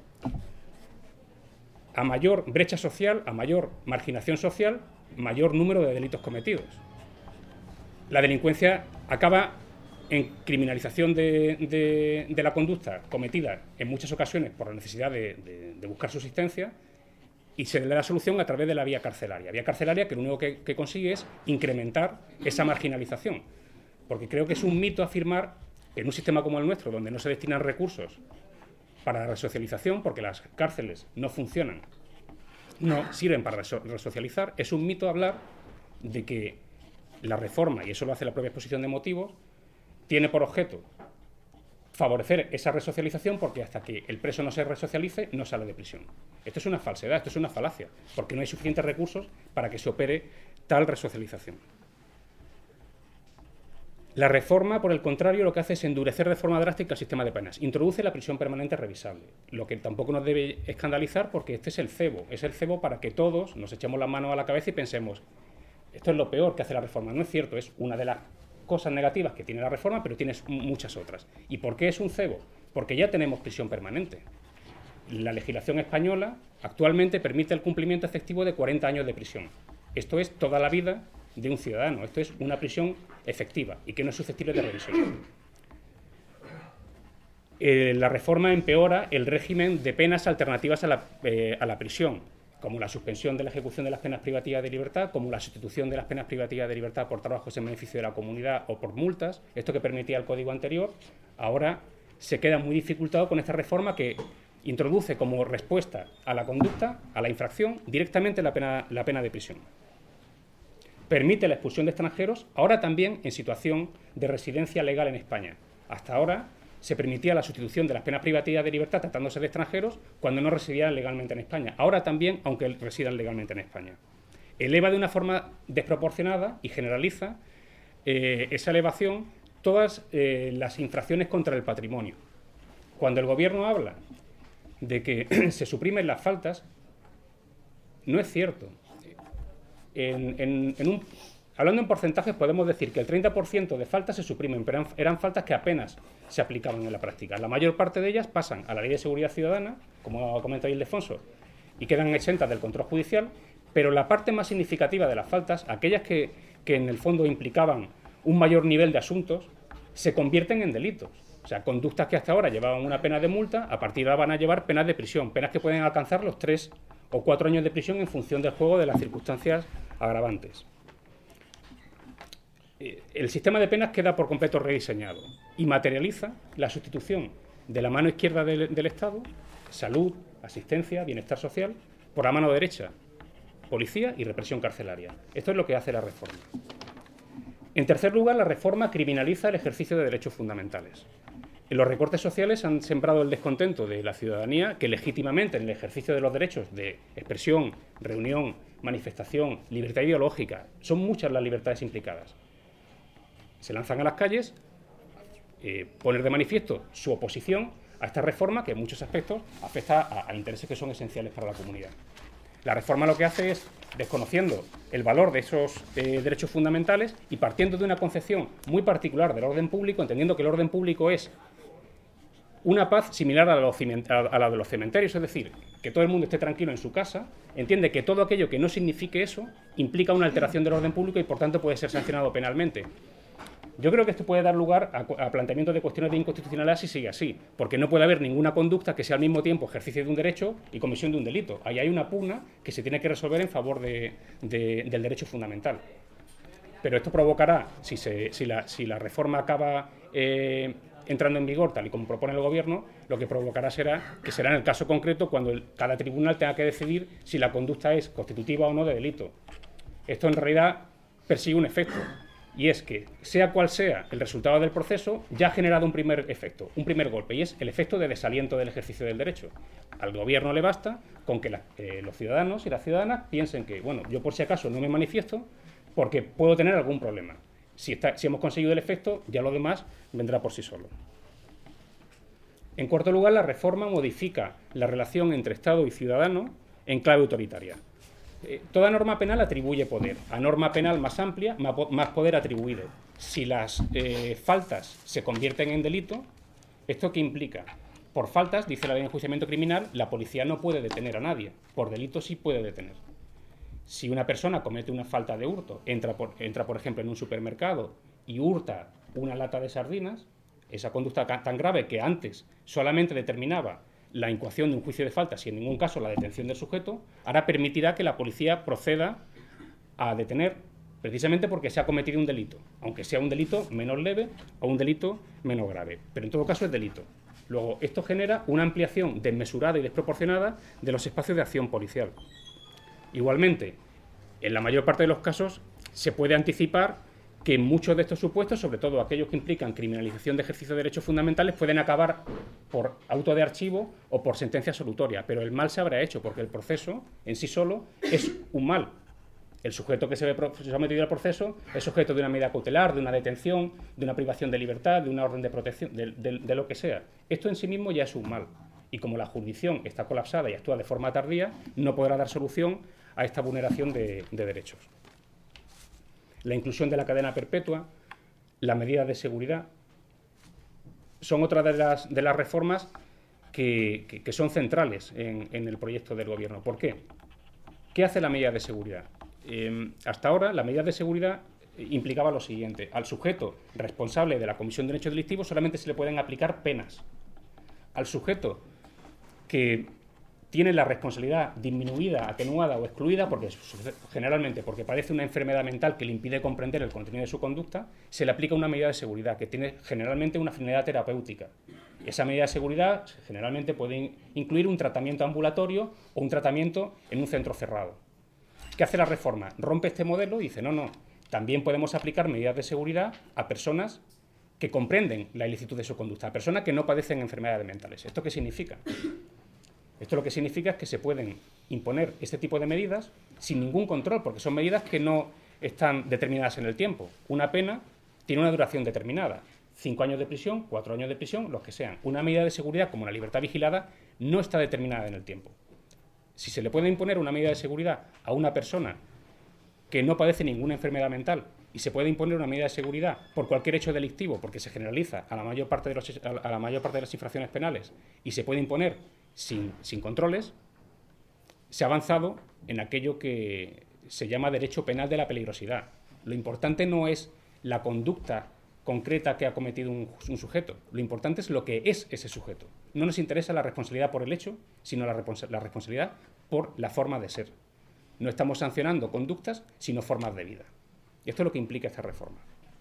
A mayor brecha social, a mayor marginación social, mayor número de delitos cometidos. La delincuencia acaba en criminalización de, de, de la conducta cometida en muchas ocasiones por la necesidad de, de, de buscar subsistencia, y se le da la solución a través de la vía carcelaria. Vía carcelaria que lo único que, que consigue es incrementar esa marginalización. Porque creo que es un mito afirmar que en un sistema como el nuestro, donde no se destinan recursos para la resocialización, porque las cárceles no funcionan, no sirven para resocializar, es un mito hablar de que la reforma, y eso lo hace la propia exposición de motivos, tiene por objeto favorecer esa resocialización, porque hasta que el preso no se resocialice no sale de prisión. Esto es una falsedad, esto es una falacia, porque no hay suficientes recursos para que se opere tal resocialización. La reforma, por el contrario, lo que hace es endurecer de forma drástica el sistema de penas. Introduce la prisión permanente revisable, lo que tampoco nos debe escandalizar, porque este es el cebo. Es el cebo para que todos nos echemos las manos a la cabeza y pensemos, esto es lo peor que hace la reforma. No es cierto, es una de las cosas negativas que tiene la reforma, pero tiene muchas otras. ¿Y por qué es un cebo? Porque ya tenemos prisión permanente. La legislación española actualmente permite el cumplimiento efectivo de cuarenta años de prisión. Esto es toda la vida de un ciudadano. Esto es una prisión efectiva y que no es susceptible de revisión. Eh, la reforma empeora el régimen de penas alternativas a la, eh, a la prisión, como la suspensión de la ejecución de las penas privativas de libertad, como la sustitución de las penas privativas de libertad por trabajos en beneficio de la comunidad o por multas. Esto que permitía el código anterior, ahora se queda muy dificultado con esta reforma que introduce como respuesta a la conducta, a la infracción, directamente la pena, la pena de prisión. Permite la expulsión de extranjeros, ahora también en situación de residencia legal en España. Hasta ahora se permitía la sustitución de las penas privativas de libertad tratándose de extranjeros cuando no residían legalmente en España. Ahora también, aunque residan legalmente en España. Eleva de una forma desproporcionada y generaliza eh, esa elevación todas eh, las infracciones contra el patrimonio. Cuando el Gobierno habla de que se suprimen las faltas, no es cierto. En, en, en un, hablando en porcentajes, podemos decir que el treinta por ciento de faltas se suprimen, pero eran, eran faltas que apenas se aplicaban en la práctica. La mayor parte de ellas pasan a la Ley de Seguridad Ciudadana, como ha comentado Ildefonso, y quedan exentas del control judicial, pero la parte más significativa de las faltas, aquellas que, que en el fondo implicaban un mayor nivel de asuntos, se convierten en delitos. O sea, conductas que hasta ahora llevaban una pena de multa, a partir de ahora van a llevar penas de prisión, penas que pueden alcanzar los tres o cuatro años de prisión en función del juego de las circunstancias agravantes. El sistema de penas queda por completo rediseñado y materializa la sustitución de la mano izquierda del, del Estado, salud, asistencia, bienestar social, por la mano derecha, policía y represión carcelaria. Esto es lo que hace la reforma. En tercer lugar, la reforma criminaliza el ejercicio de derechos fundamentales. Los recortes sociales han sembrado el descontento de la ciudadanía que legítimamente en el ejercicio de los derechos de expresión, reunión, manifestación, libertad ideológica, son muchas las libertades implicadas. Se lanzan a las calles, eh, poner de manifiesto su oposición a esta reforma que en muchos aspectos afecta a, a intereses que son esenciales para la comunidad. La reforma lo que hace es, desconociendo el valor de esos eh, derechos fundamentales y partiendo de una concepción muy particular del orden público, entendiendo que el orden público es una paz similar a la, a la de los cementerios, es decir, que todo el mundo esté tranquilo en su casa, entiende que todo aquello que no signifique eso implica una alteración del orden público y, por tanto, puede ser sancionado penalmente. Yo creo que esto puede dar lugar a, a planteamientos de cuestiones de inconstitucionalidad si sigue así, porque no puede haber ninguna conducta que sea al mismo tiempo ejercicio de un derecho y comisión de un delito. Ahí hay una pugna que se tiene que resolver en favor de, de, del derecho fundamental. Pero esto provocará, si, se, si, la, si la reforma acaba eh, entrando en vigor, tal y como propone el Gobierno, lo que provocará será que será en el caso concreto cuando el, cada tribunal tenga que decidir si la conducta es constitutiva o no de delito. Esto en realidad persigue un efecto, y es que, sea cual sea el resultado del proceso, ya ha generado un primer efecto, un primer golpe, y es el efecto de desaliento del ejercicio del derecho. Al Gobierno le basta con que la, eh, los ciudadanos y las ciudadanas piensen que, bueno, yo por si acaso no me manifiesto porque puedo tener algún problema. Si, está, si hemos conseguido el efecto, ya lo demás vendrá por sí solo. En cuarto lugar, la reforma modifica la relación entre Estado y ciudadano en clave autoritaria. Eh, toda norma penal atribuye poder. A norma penal más amplia, más, más poder atribuido. Si las eh, faltas se convierten en delito, ¿esto qué implica? Por faltas, dice la ley de enjuiciamiento criminal, la policía no puede detener a nadie. Por delito sí puede detener. Si una persona comete una falta de hurto, entra por, entra, por ejemplo, en un supermercado y hurta una lata de sardinas, esa conducta tan grave que antes solamente determinaba la incoación de un juicio de faltas y en ningún caso la detención del sujeto, ahora permitirá que la policía proceda a detener precisamente porque se ha cometido un delito, aunque sea un delito menos leve o un delito menos grave, pero en todo caso es delito. Luego, esto genera una ampliación desmesurada y desproporcionada de los espacios de acción policial. Igualmente, en la mayor parte de los casos se puede anticipar que muchos de estos supuestos, sobre todo aquellos que implican criminalización de ejercicio de derechos fundamentales, pueden acabar por auto de archivo o por sentencia absolutoria, pero el mal se habrá hecho porque el proceso en sí solo es un mal. El sujeto que se ve sometido al proceso es sujeto de una medida cautelar, de una detención, de una privación de libertad, de una orden de protección, de, de, de lo que sea. Esto en sí mismo ya es un mal. Y como la jurisdicción está colapsada y actúa de forma tardía, no podrá dar solución a esta vulneración de, de derechos. La inclusión de la cadena perpetua, las medidas de seguridad, son otras de las, de las reformas que, que, que son centrales en, en el proyecto del Gobierno. ¿Por qué? ¿Qué hace la medida de seguridad? Eh, hasta ahora, la medida de seguridad implicaba lo siguiente. Al sujeto responsable de la comisión de un hecho delictivo solamente se le pueden aplicar penas. Al sujeto que tiene la responsabilidad disminuida, atenuada o excluida, porque generalmente porque padece una enfermedad mental que le impide comprender el contenido de su conducta, se le aplica una medida de seguridad que tiene generalmente una finalidad terapéutica. Esa medida de seguridad generalmente puede incluir un tratamiento ambulatorio o un tratamiento en un centro cerrado. ¿Qué hace la reforma? Rompe este modelo y dice, no, no, también podemos aplicar medidas de seguridad a personas que comprenden la ilicitud de su conducta, a personas que no padecen enfermedades mentales. ¿Esto qué significa? Esto lo que significa es que se pueden imponer este tipo de medidas sin ningún control, porque son medidas que no están determinadas en el tiempo. Una pena tiene una duración determinada. Cinco años de prisión, cuatro años de prisión, los que sean. Una medida de seguridad como la libertad vigilada no está determinada en el tiempo. Si se le puede imponer una medida de seguridad a una persona que no padece ninguna enfermedad mental y se puede imponer una medida de seguridad por cualquier hecho delictivo, porque se generaliza a la mayor parte de, los, a la mayor parte de las infracciones penales y se puede imponer sin, sin controles, se ha avanzado en aquello que se llama derecho penal de la peligrosidad. Lo importante no es la conducta concreta que ha cometido un, un sujeto. Lo importante es lo que es ese sujeto. No nos interesa la responsabilidad por el hecho, sino la, respons- la responsabilidad por la forma de ser. No estamos sancionando conductas, sino formas de vida. Y esto es lo que implica esta reforma.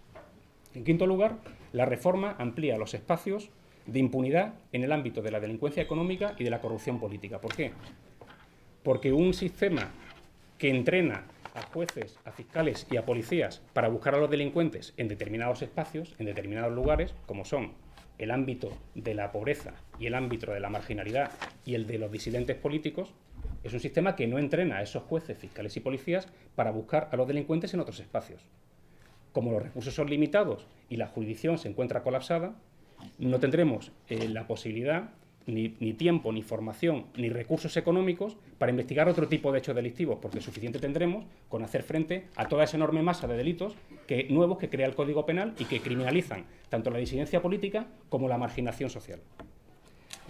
En quinto lugar, la reforma amplía los espacios de impunidad en el ámbito de la delincuencia económica y de la corrupción política. ¿Por qué? Porque un sistema que entrena a jueces, a fiscales y a policías para buscar a los delincuentes en determinados espacios, en determinados lugares, como son el ámbito de la pobreza y el ámbito de la marginalidad y el de los disidentes políticos, es un sistema que no entrena a esos jueces, fiscales y policías para buscar a los delincuentes en otros espacios. Como los recursos son limitados y la jurisdicción se encuentra colapsada, no tendremos eh, la posibilidad, ni, ni tiempo, ni formación, ni recursos económicos para investigar otro tipo de hechos delictivos, porque suficiente tendremos con hacer frente a toda esa enorme masa de delitos que, nuevos que crea el Código Penal y que criminalizan tanto la disidencia política como la marginación social.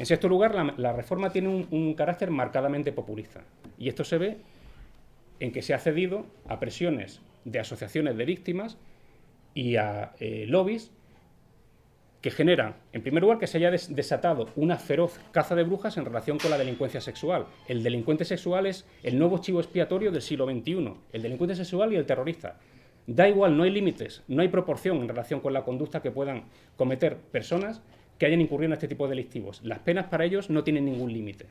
En sexto lugar, la, la reforma tiene un, un carácter marcadamente populista. Y esto se ve en que se ha cedido a presiones de asociaciones de víctimas y a eh, lobbies que generan, en primer lugar, que se haya des desatado una feroz caza de brujas en relación con la delincuencia sexual. El delincuente sexual es el nuevo chivo expiatorio del siglo veintiuno, el delincuente sexual y el terrorista. Da igual, no hay límites, no hay proporción en relación con la conducta que puedan cometer personas que hayan incurrido en este tipo de delictivos. Las penas para ellos no tienen ningún límite.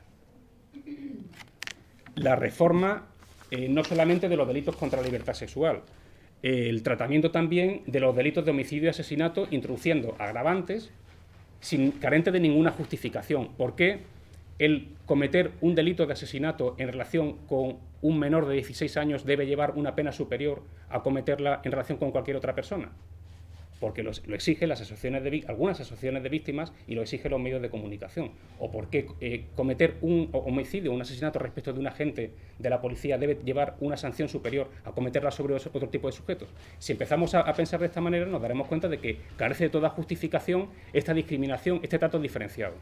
La reforma eh, no solamente de los delitos contra la libertad sexual, eh, el tratamiento también de los delitos de homicidio y asesinato, introduciendo agravantes sin carente de ninguna justificación. ¿Por qué el cometer un delito de asesinato en relación con un menor de dieciséis años debe llevar una pena superior a cometerla en relación con cualquier otra persona? Porque lo, lo exigen las asociaciones de, algunas asociaciones de víctimas y lo exigen los medios de comunicación. O por qué eh, cometer un homicidio o un asesinato respecto de un agente de la policía debe llevar una sanción superior a cometerla sobre otro tipo de sujetos. Si empezamos a, a pensar de esta manera, nos daremos cuenta de que carece de toda justificación esta discriminación, este trato diferenciado.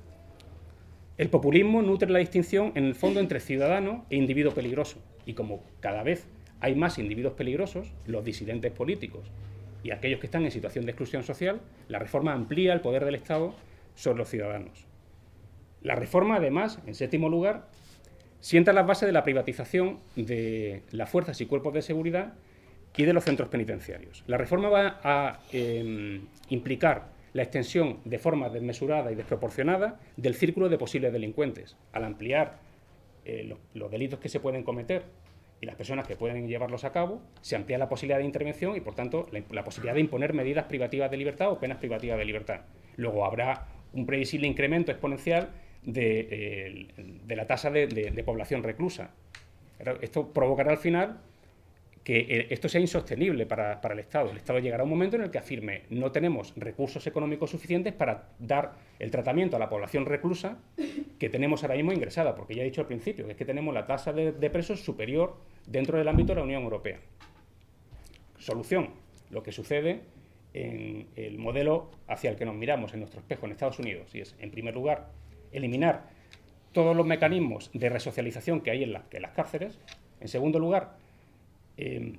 El populismo nutre la distinción, en el fondo, entre ciudadano e individuo peligroso. Y como cada vez hay más individuos peligrosos, los disidentes políticos y aquellos que están en situación de exclusión social, la reforma amplía el poder del Estado sobre los ciudadanos. La reforma, además, en séptimo lugar, sienta las bases de la privatización de las fuerzas y cuerpos de seguridad y de los centros penitenciarios. La reforma va a eh, implicar la extensión de forma desmesurada y desproporcionada del círculo de posibles delincuentes, al ampliar eh, los, los delitos que se pueden cometer y las personas que pueden llevarlos a cabo, se amplía la posibilidad de intervención y, por tanto, la, la posibilidad de imponer medidas privativas de libertad o penas privativas de libertad. Luego habrá un previsible incremento exponencial de, eh, de la tasa de, de, de población reclusa. Esto provocará al final que esto sea insostenible para, para el Estado. El Estado llegará a un momento en el que afirme no tenemos recursos económicos suficientes para dar el tratamiento a la población reclusa que tenemos ahora mismo ingresada, porque ya he dicho al principio que es que tenemos la tasa de, de presos superior dentro del ámbito de la Unión Europea. Solución, lo que sucede en el modelo hacia el que nos miramos en nuestro espejo en Estados Unidos, y es, en primer lugar, eliminar todos los mecanismos de resocialización que hay en, la, en las cárceles. En segundo lugar, Eh,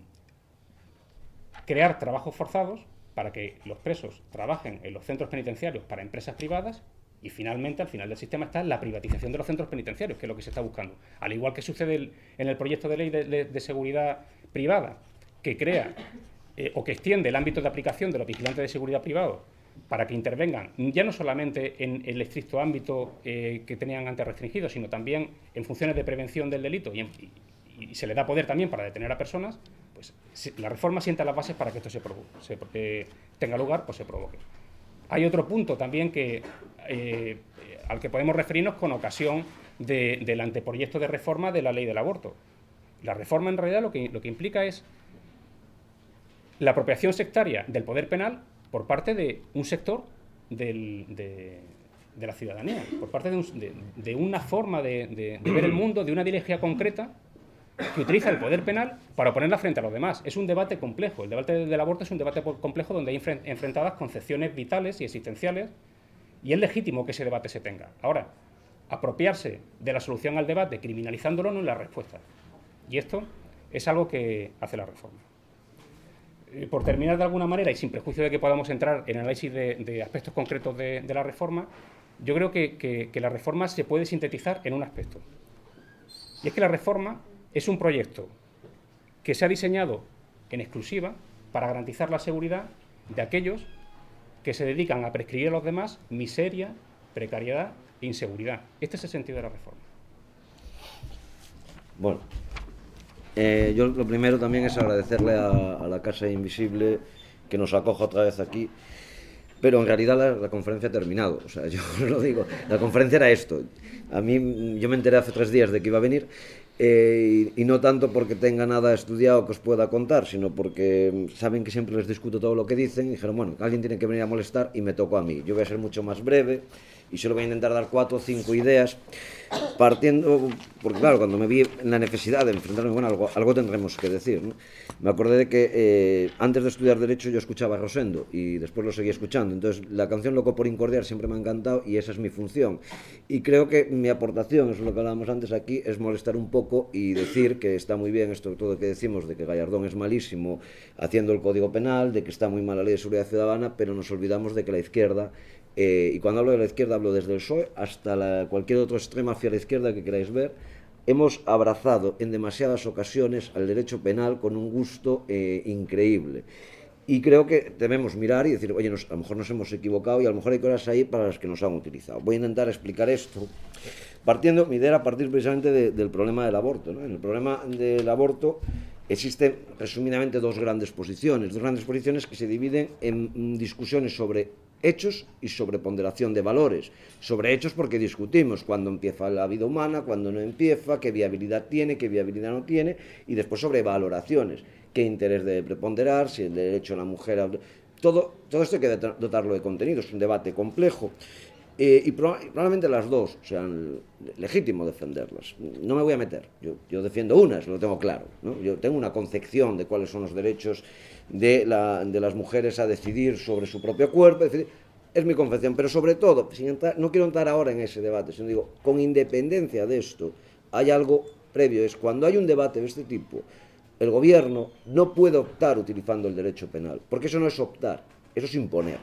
crear trabajos forzados para que los presos trabajen en los centros penitenciarios para empresas privadas y, finalmente, al final del sistema está la privatización de los centros penitenciarios, que es lo que se está buscando. Al igual que sucede el, en el proyecto de ley de, de, de seguridad privada, que crea eh, o que extiende el ámbito de aplicación de los vigilantes de seguridad privados para que intervengan ya no solamente en el estricto ámbito eh, que tenían antes restringido, sino también en funciones de prevención del delito y en, y, y se le da poder también para detener a personas, pues la reforma sienta las bases para que esto se, se eh, tenga lugar, pues se provoque. Hay otro punto también que, eh, al que podemos referirnos con ocasión de, del anteproyecto de reforma de la ley del aborto. La reforma, en realidad, lo que, lo que implica es la apropiación sectaria del poder penal por parte de un sector del, de, de la ciudadanía, por parte de, un, de, de una forma de, de, de ver el mundo, de una ideología concreta que utiliza el poder penal para ponerla frente a los demás. Es un debate complejo. El debate del aborto es un debate complejo donde hay enfrentadas concepciones vitales y existenciales, y es legítimo que ese debate se tenga. Ahora, apropiarse de la solución al debate criminalizándolo no es la respuesta. Y esto es algo que hace la reforma. Por terminar de alguna manera, y sin prejuicio de que podamos entrar en análisis de, de aspectos concretos de, de la reforma, yo creo que, que, que la reforma se puede sintetizar en un aspecto. Y es que la reforma es un proyecto que se ha diseñado en exclusiva para garantizar la seguridad de aquellos que se dedican a prescribir a los demás miseria, precariedad e inseguridad. Este es el sentido de la reforma. Bueno, eh, yo lo primero también es agradecerle a, a la Casa Invisible que nos acoja otra vez aquí. Pero en realidad la, la conferencia ha terminado, o sea, yo os lo digo, la conferencia era esto. A mí, yo me enteré hace tres días de que iba a venir, eh, y, y no tanto porque tenga nada estudiado que os pueda contar, sino porque saben que siempre les discuto todo lo que dicen, y dijeron, bueno, alguien tiene que venir a molestar, y me tocó a mí. Yo voy a ser mucho más breve, y solo voy a intentar dar cuatro o cinco ideas, partiendo, porque claro, cuando me vi en la necesidad de enfrentarme, bueno, algo, algo tendremos que decir, ¿no? Me acordé de que eh, antes de estudiar Derecho yo escuchaba a Rosendo y después lo seguí escuchando, entonces la canción Loco por Incordiar siempre me ha encantado y esa es mi función. Y creo que mi aportación, eso es lo que hablábamos antes aquí, es molestar un poco y decir que está muy bien esto todo que decimos de que Gallardón es malísimo haciendo el Código Penal, de que está muy mal la Ley de Seguridad Ciudadana, pero nos olvidamos de que la izquierda, eh, y cuando hablo de la izquierda hablo desde el P S O E hasta la, cualquier otro extremo hacia la izquierda que queráis ver, hemos abrazado en demasiadas ocasiones al derecho penal con un gusto eh, increíble. Y creo que debemos mirar y decir, oye, nos, a lo mejor nos hemos equivocado y a lo mejor hay cosas ahí para las que nos han utilizado. Voy a intentar explicar esto, partiendo, mi idea era partir precisamente de, del problema del aborto, ¿no? En el problema del aborto existen resumidamente dos grandes posiciones, dos grandes posiciones que se dividen en discusiones sobre hechos y sobre ponderación de valores. Sobre hechos porque discutimos cuándo empieza la vida humana, cuándo no empieza, qué viabilidad tiene, qué viabilidad no tiene, y después sobre valoraciones, qué interés debe preponderar, si el derecho a la mujer... A... Todo, todo esto hay que dotarlo de contenido, es un debate complejo. Eh, y probablemente las dos sean legítimo defenderlas. No me voy a meter, yo, yo defiendo unas, lo tengo claro, ¿no? Yo tengo una concepción de cuáles son los derechos de, la, de las mujeres a decidir sobre su propio cuerpo, decidir, es mi concepción, pero sobre todo, sin entrar, no quiero entrar ahora en ese debate, sino digo, con independencia de esto, hay algo previo, es cuando hay un debate de este tipo, el gobierno no puede optar utilizando el derecho penal, porque eso no es optar, eso es imponer.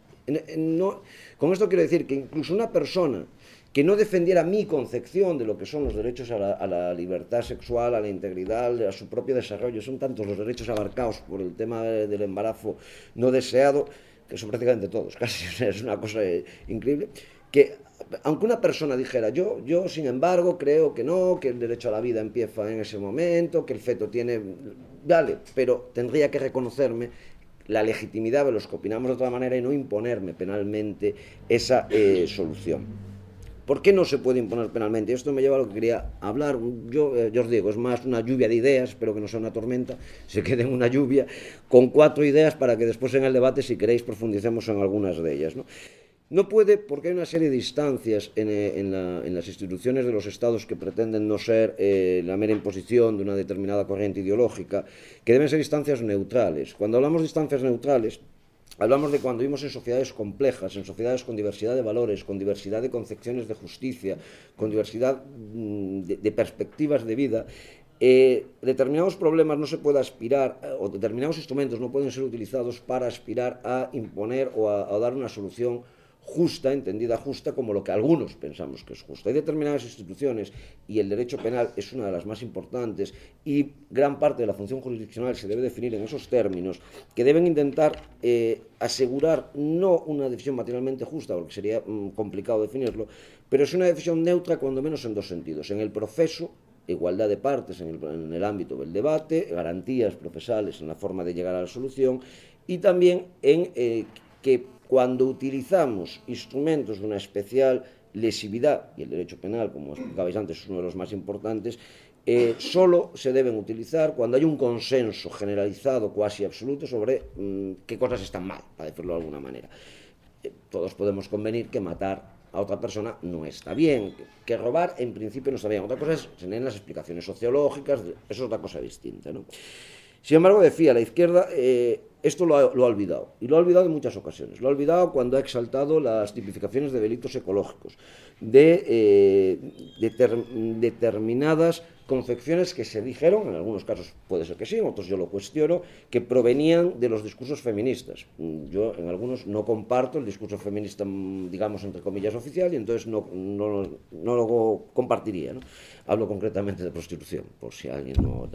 No, con esto quiero decir que incluso una persona que no defendiera mi concepción de lo que son los derechos a la, a la libertad sexual, a la integridad, a su propio desarrollo, son tantos los derechos abarcados por el tema del embarazo no deseado, que son prácticamente todos, casi, es una cosa increíble, que aunque una persona dijera, yo, yo sin embargo creo que no, que el derecho a la vida empieza en ese momento, que el feto tiene... Vale, pero tendría que reconocerme la legitimidad de los que opinamos de otra manera y no imponerme penalmente esa eh, solución. ¿Por qué no se puede imponer penalmente? Esto me lleva a lo que quería hablar. Yo, eh, yo os digo, es más una lluvia de ideas, espero que no sea una tormenta, se quede en una lluvia, con cuatro ideas para que después en el debate, si queréis, profundicemos en algunas de ellas, ¿no? No puede, porque hay una serie de instancias en, en, la, en las instituciones de los estados que pretenden no ser eh, la mera imposición de una determinada corriente ideológica, que deben ser instancias neutrales. Cuando hablamos de instancias neutrales, hablamos de cuando vivimos en sociedades complejas, en sociedades con diversidad de valores, con diversidad de concepciones de justicia, con diversidad mm, de, de perspectivas de vida. Eh, determinados problemas no se puede aspirar, o determinados instrumentos no pueden ser utilizados para aspirar a imponer o a, a dar una solución justa, entendida justa, como lo que algunos pensamos que es justo. Hay determinadas instituciones, y el derecho penal es una de las más importantes, y gran parte de la función jurisdiccional se debe definir en esos términos, que deben intentar eh, asegurar no una decisión materialmente justa, porque sería mm, complicado definirlo, pero es una decisión neutra, cuando menos en dos sentidos. En el proceso, igualdad de partes en el, en el ámbito del debate, garantías procesales en la forma de llegar a la solución, y también en eh, que cuando utilizamos instrumentos de una especial lesividad, y el derecho penal, como explicabais antes, es uno de los más importantes, eh, solo se deben utilizar cuando hay un consenso generalizado, cuasi absoluto, sobre mmm, qué cosas están mal, para decirlo de alguna manera. Eh, todos podemos convenir que matar a otra persona no está bien, que, que robar en principio no está bien. Otra cosa es tener las explicaciones sociológicas, eso es otra cosa distinta, ¿no? Sin embargo, decía, la izquierda eh, esto lo ha, lo ha olvidado, y lo ha olvidado en muchas ocasiones. Lo ha olvidado cuando ha exaltado las tipificaciones de delitos ecológicos, de eh, deter, determinadas concepciones que se dijeron, en algunos casos puede ser que sí, en otros yo lo cuestiono, que provenían de los discursos feministas. Yo en algunos no comparto el discurso feminista, digamos, entre comillas, oficial, y entonces no, no, no lo compartiría, ¿no? Hablo concretamente de prostitución, por si alguien no...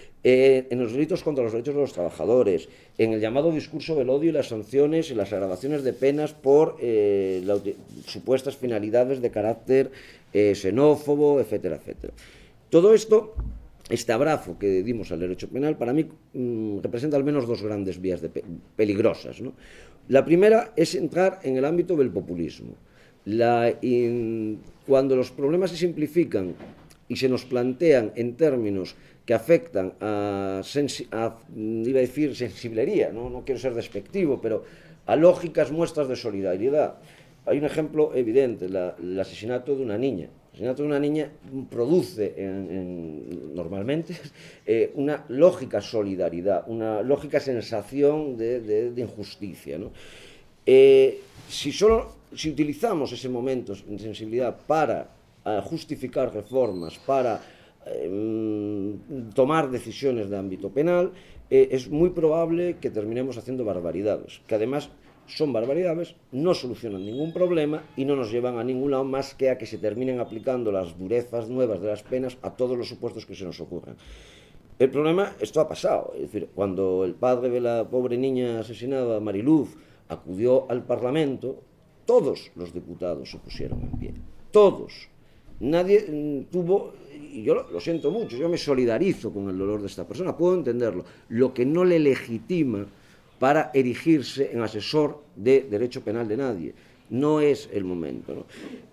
Eh, en los delitos contra los derechos de los trabajadores, en el llamado discurso del odio y las sanciones y las agravaciones de penas por eh, las supuestas finalidades de carácter eh, xenófobo, etcétera, etcétera. Todo esto, este abrazo que dimos al derecho penal, para mí mmm, representa al menos dos grandes vías de pe peligrosas, ¿no? La primera es entrar en el ámbito del populismo. La, in, cuando los problemas se simplifican y se nos plantean en términos que afectan a, a iba a decir sensiblería, ¿no? No quiero ser despectivo, pero a lógicas muestras de solidaridad, hay un ejemplo evidente, la, el asesinato de una niña. El asesinato de una niña produce en, en, normalmente eh, una lógica solidaridad, una lógica sensación de, de, de injusticia, ¿no? Eh, si, solo, si utilizamos ese momento de sensibilidad para uh, justificar reformas, para eh, tomar decisiones de ámbito penal, eh, es muy probable que terminemos haciendo barbaridades, que además son barbaridades, no solucionan ningún problema y no nos llevan a ningún lado más que a que se terminen aplicando las durezas nuevas de las penas a todos los supuestos que se nos ocurran. El problema, esto ha pasado, es decir, cuando el padre de la pobre niña asesinada, Mariluz, acudió al Parlamento, todos los diputados se pusieron en pie, todos. Nadie mm, tuvo, y yo lo, lo siento mucho, yo me solidarizo con el dolor de esta persona, puedo entenderlo, lo que no le legitima para erigirse en asesor de derecho penal de nadie. No es el momento, ¿no?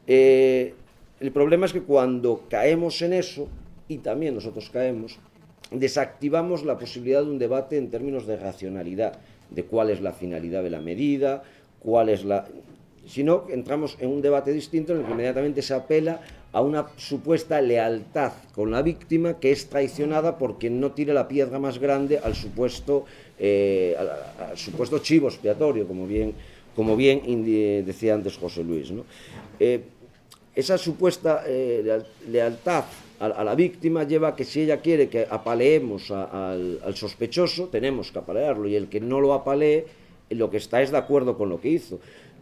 Eh, el problema es que cuando caemos en eso, y también nosotros caemos, desactivamos la posibilidad de un debate en términos de racionalidad, de cuál es la finalidad de la medida, cuál es la... Sino que entramos en un debate distinto en el que inmediatamente se apela a una supuesta lealtad con la víctima que es traicionada por quien no tire la piedra más grande al supuesto, eh, al, al supuesto chivo expiatorio, como bien, como bien decía antes José Luis, ¿no? Eh, esa supuesta eh, lealtad a, a la víctima lleva a que si ella quiere que apaleemos a, al, al sospechoso, tenemos que apalearlo, y el que no lo apalee, lo que está es de acuerdo con lo que hizo.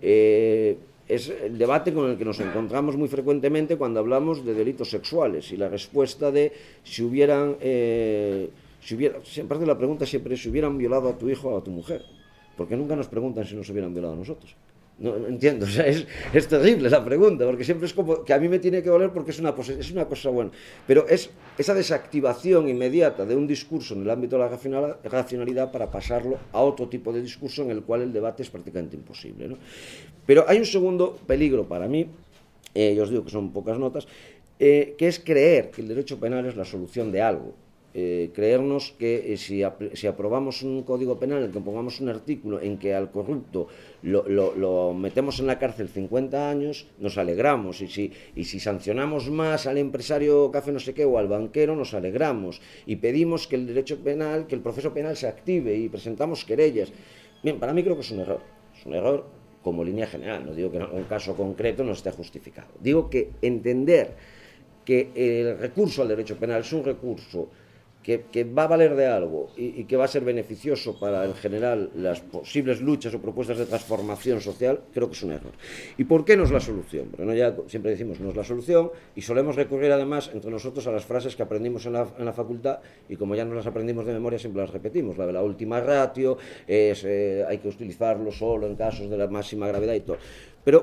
Eh, es el debate con el que nos encontramos muy frecuentemente cuando hablamos de delitos sexuales y la respuesta de si hubieran, eh, si hubiera, siempre la pregunta siempre es si hubieran violado a tu hijo o a tu mujer, porque nunca nos preguntan si nos hubieran violado a nosotros. No, no entiendo, o sea, es, es terrible la pregunta, porque siempre es como que a mí me tiene que doler porque es una, es una cosa buena, pero es esa desactivación inmediata de un discurso en el ámbito de la racionalidad para pasarlo a otro tipo de discurso en el cual el debate es prácticamente imposible, ¿no? Pero hay un segundo peligro para mí, eh, yo os digo que son pocas notas, eh, que es creer que el derecho penal es la solución de algo. Eh, creernos que eh, si, si aprobamos un código penal en el que pongamos un artículo en que al corrupto lo, lo, lo metemos en la cárcel cincuenta años, nos alegramos, y si, y si sancionamos más al empresario que hace no sé qué o al banquero, nos alegramos y pedimos que el derecho penal, que el proceso penal se active y presentamos querellas. Bien, para mí creo que es un error, es un error como línea general, no digo que en un caso concreto no esté justificado, digo que entender que el recurso al derecho penal es un recurso Que, que va a valer de algo y, y que va a ser beneficioso para, en general, las posibles luchas o propuestas de transformación social, creo que es un error. ¿Y por qué no es la solución? Bueno, ya siempre decimos no es la solución y solemos recurrir además entre nosotros a las frases que aprendimos en la, en la facultad y como ya no las aprendimos de memoria siempre las repetimos. La de la última ratio, es, eh, hay que utilizarlo solo en casos de la máxima gravedad y todo. Pero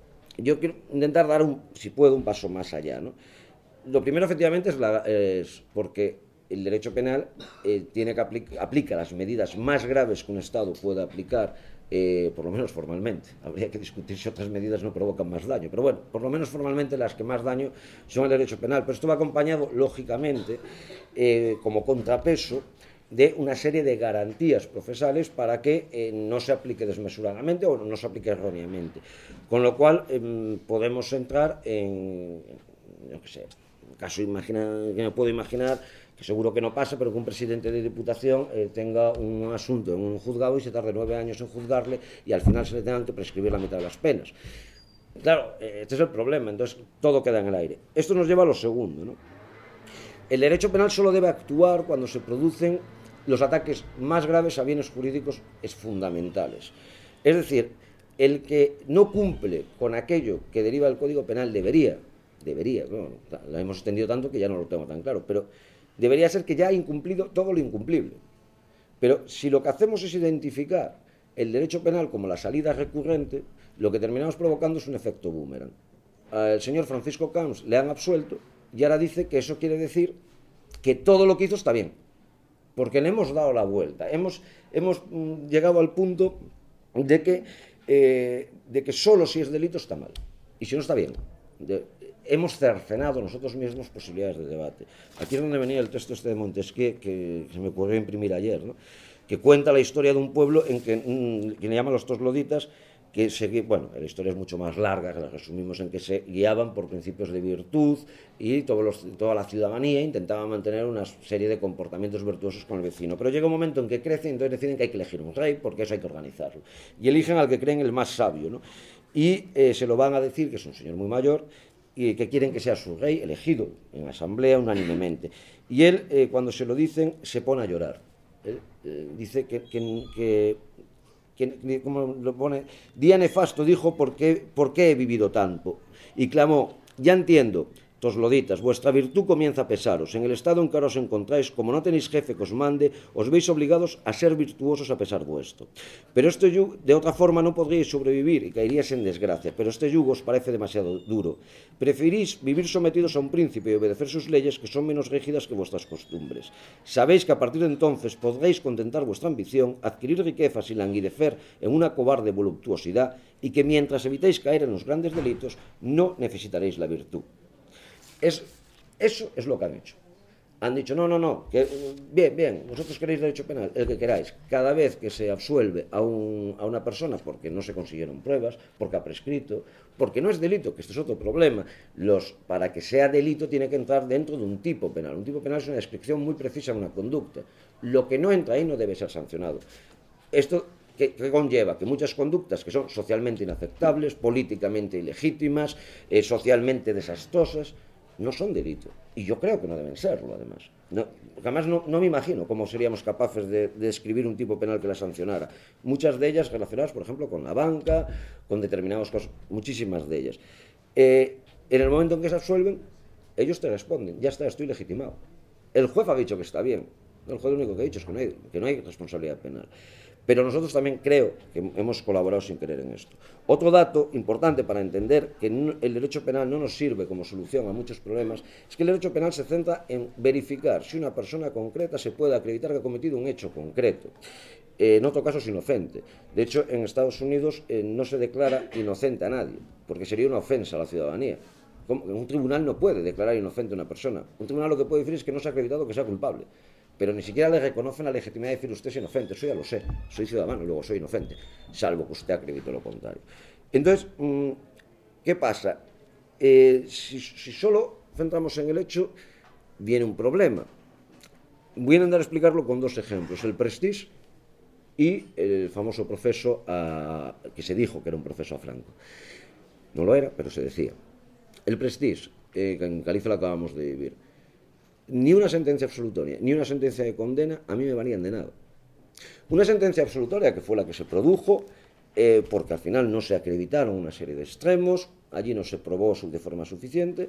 yo quiero intentar dar, un, si puedo, un paso más allá, ¿no? Lo primero, efectivamente, es, la, es porque el derecho penal eh, tiene que aplica, aplica las medidas más graves que un Estado pueda aplicar, eh, por lo menos formalmente. Habría que discutir si otras medidas no provocan más daño, pero bueno, por lo menos formalmente las que más daño son el derecho penal. Pero esto va acompañado, lógicamente, eh, como contrapeso, de una serie de garantías procesales para que eh, no se aplique desmesuradamente o no se aplique erróneamente. Con lo cual eh, podemos entrar en, yo qué sé, un caso imagina, que me puedo imaginar, que seguro que no pasa, pero que un presidente de diputación eh, tenga un asunto en un juzgado y se tarde nueve años en juzgarle y al final se le tengan que prescribir la mitad de las penas. Claro, eh, este es el problema, entonces todo queda en el aire. Esto nos lleva a lo segundo, ¿no? El derecho penal solo debe actuar cuando se producen los ataques más graves a bienes jurídicos es fundamentales. Es decir, el que no cumple con aquello que deriva del Código Penal debería, debería, bueno, lo hemos extendido tanto que ya no lo tengo tan claro, pero debería ser que ya ha incumplido todo lo incumplible. Pero si lo que hacemos es identificar el derecho penal como la salida recurrente, lo que terminamos provocando es un efecto boomerang. Al señor Francisco Camps le han absuelto y ahora dice que eso quiere decir que todo lo que hizo está bien, porque le hemos dado la vuelta. Hemos, hemos mm, llegado al punto de que, eh, de que solo si es delito está mal, y si no está bien. De, hemos cercenado nosotros mismos posibilidades de debate. Aquí es donde venía el texto este de Montesquieu, que se me ocurrió imprimir ayer, ¿no? Que cuenta la historia de un pueblo en que, mmm, que le llaman los trogloditas, que se, bueno, la historia es mucho más larga, que la resumimos en que se guiaban por principios de virtud y todos los, toda la ciudadanía intentaba mantener una serie de comportamientos virtuosos con el vecino. Pero llega un momento en que crece y entonces deciden que hay que elegir un rey, porque eso hay que organizarlo. Y eligen al que creen el más sabio, ¿no? Y eh, se lo van a decir, que es un señor muy mayor, y que quieren que sea su rey elegido en asamblea unánimemente. Y él, eh, cuando se lo dicen, se pone a llorar. Él, eh, dice que... que, que que, como lo pone, día nefasto, dijo, ¿por qué, ¿por qué he vivido tanto? Y clamó, ya entiendo, trosloditas, vuestra virtud comienza a pesaros. En el estado en que ahora os encontráis, como no tenéis jefe que os mande, os veis obligados a ser virtuosos a pesar vuestro. Pero este yugo, de otra forma no podríais sobrevivir y caeríais en desgracia, pero este yugo os parece demasiado duro. Preferís vivir sometidos a un príncipe y obedecer sus leyes, que son menos rígidas que vuestras costumbres. Sabéis que a partir de entonces podréis contentar vuestra ambición, adquirir riquezas y languidecer en una cobarde voluptuosidad, y que mientras evitéis caer en los grandes delitos, no necesitaréis la virtud. Es, eso es lo que han hecho. Han dicho, no, no, no, que, bien, bien, vosotros queréis derecho penal, el que queráis. Cada vez que se absuelve a, un, a una persona porque no se consiguieron pruebas, porque ha prescrito, porque no es delito, que este es otro problema, los, para que sea delito tiene que entrar dentro de un tipo penal. Un tipo penal es una descripción muy precisa de una conducta. Lo que no entra ahí no debe ser sancionado. Esto... que, que conlleva que muchas conductas que son socialmente inaceptables, políticamente ilegítimas, eh, socialmente desastrosas, no son delito. Y yo creo que no deben serlo, además. No, además, no, no me imagino cómo seríamos capaces de, de escribir un tipo penal que la sancionara. Muchas de ellas relacionadas, por ejemplo, con la banca, con determinados casos, muchísimas de ellas. Eh, en el momento en que se absuelven, ellos te responden, ya está, estoy legitimado. El juez ha dicho que está bien. El juez lo único que ha dicho es que no hay, que no hay responsabilidad penal. Pero nosotros también creo que hemos colaborado sin querer en esto. Otro dato importante para entender que el derecho penal no nos sirve como solución a muchos problemas es que el derecho penal se centra en verificar si una persona concreta se puede acreditar que ha cometido un hecho concreto. Eh, en otro caso es inocente. De hecho, en Estados Unidos eh, no se declara inocente a nadie, porque sería una ofensa a la ciudadanía. Un tribunal no puede declarar inocente a una persona. Un tribunal lo que puede decir es que no se ha acreditado que sea culpable. Pero ni siquiera le reconocen la legitimidad de decir usted es inocente. Eso ya lo sé, soy ciudadano y luego soy inocente, salvo que usted acredite lo contrario. Entonces, ¿qué pasa? Eh, si, si solo centramos en el hecho, viene un problema. Voy a intentar explicarlo con dos ejemplos, el Prestige y el famoso proceso a, que se dijo que era un proceso a Franco. No lo era, pero se decía. El Prestige, eh, que en Galicia lo acabamos de vivir. Ni una sentencia absolutoria, ni una sentencia de condena a mí me valían de nada. Una sentencia absolutoria que fue la que se produjo, eh, porque al final no se acreditaron una serie de extremos, allí no se probó de forma suficiente,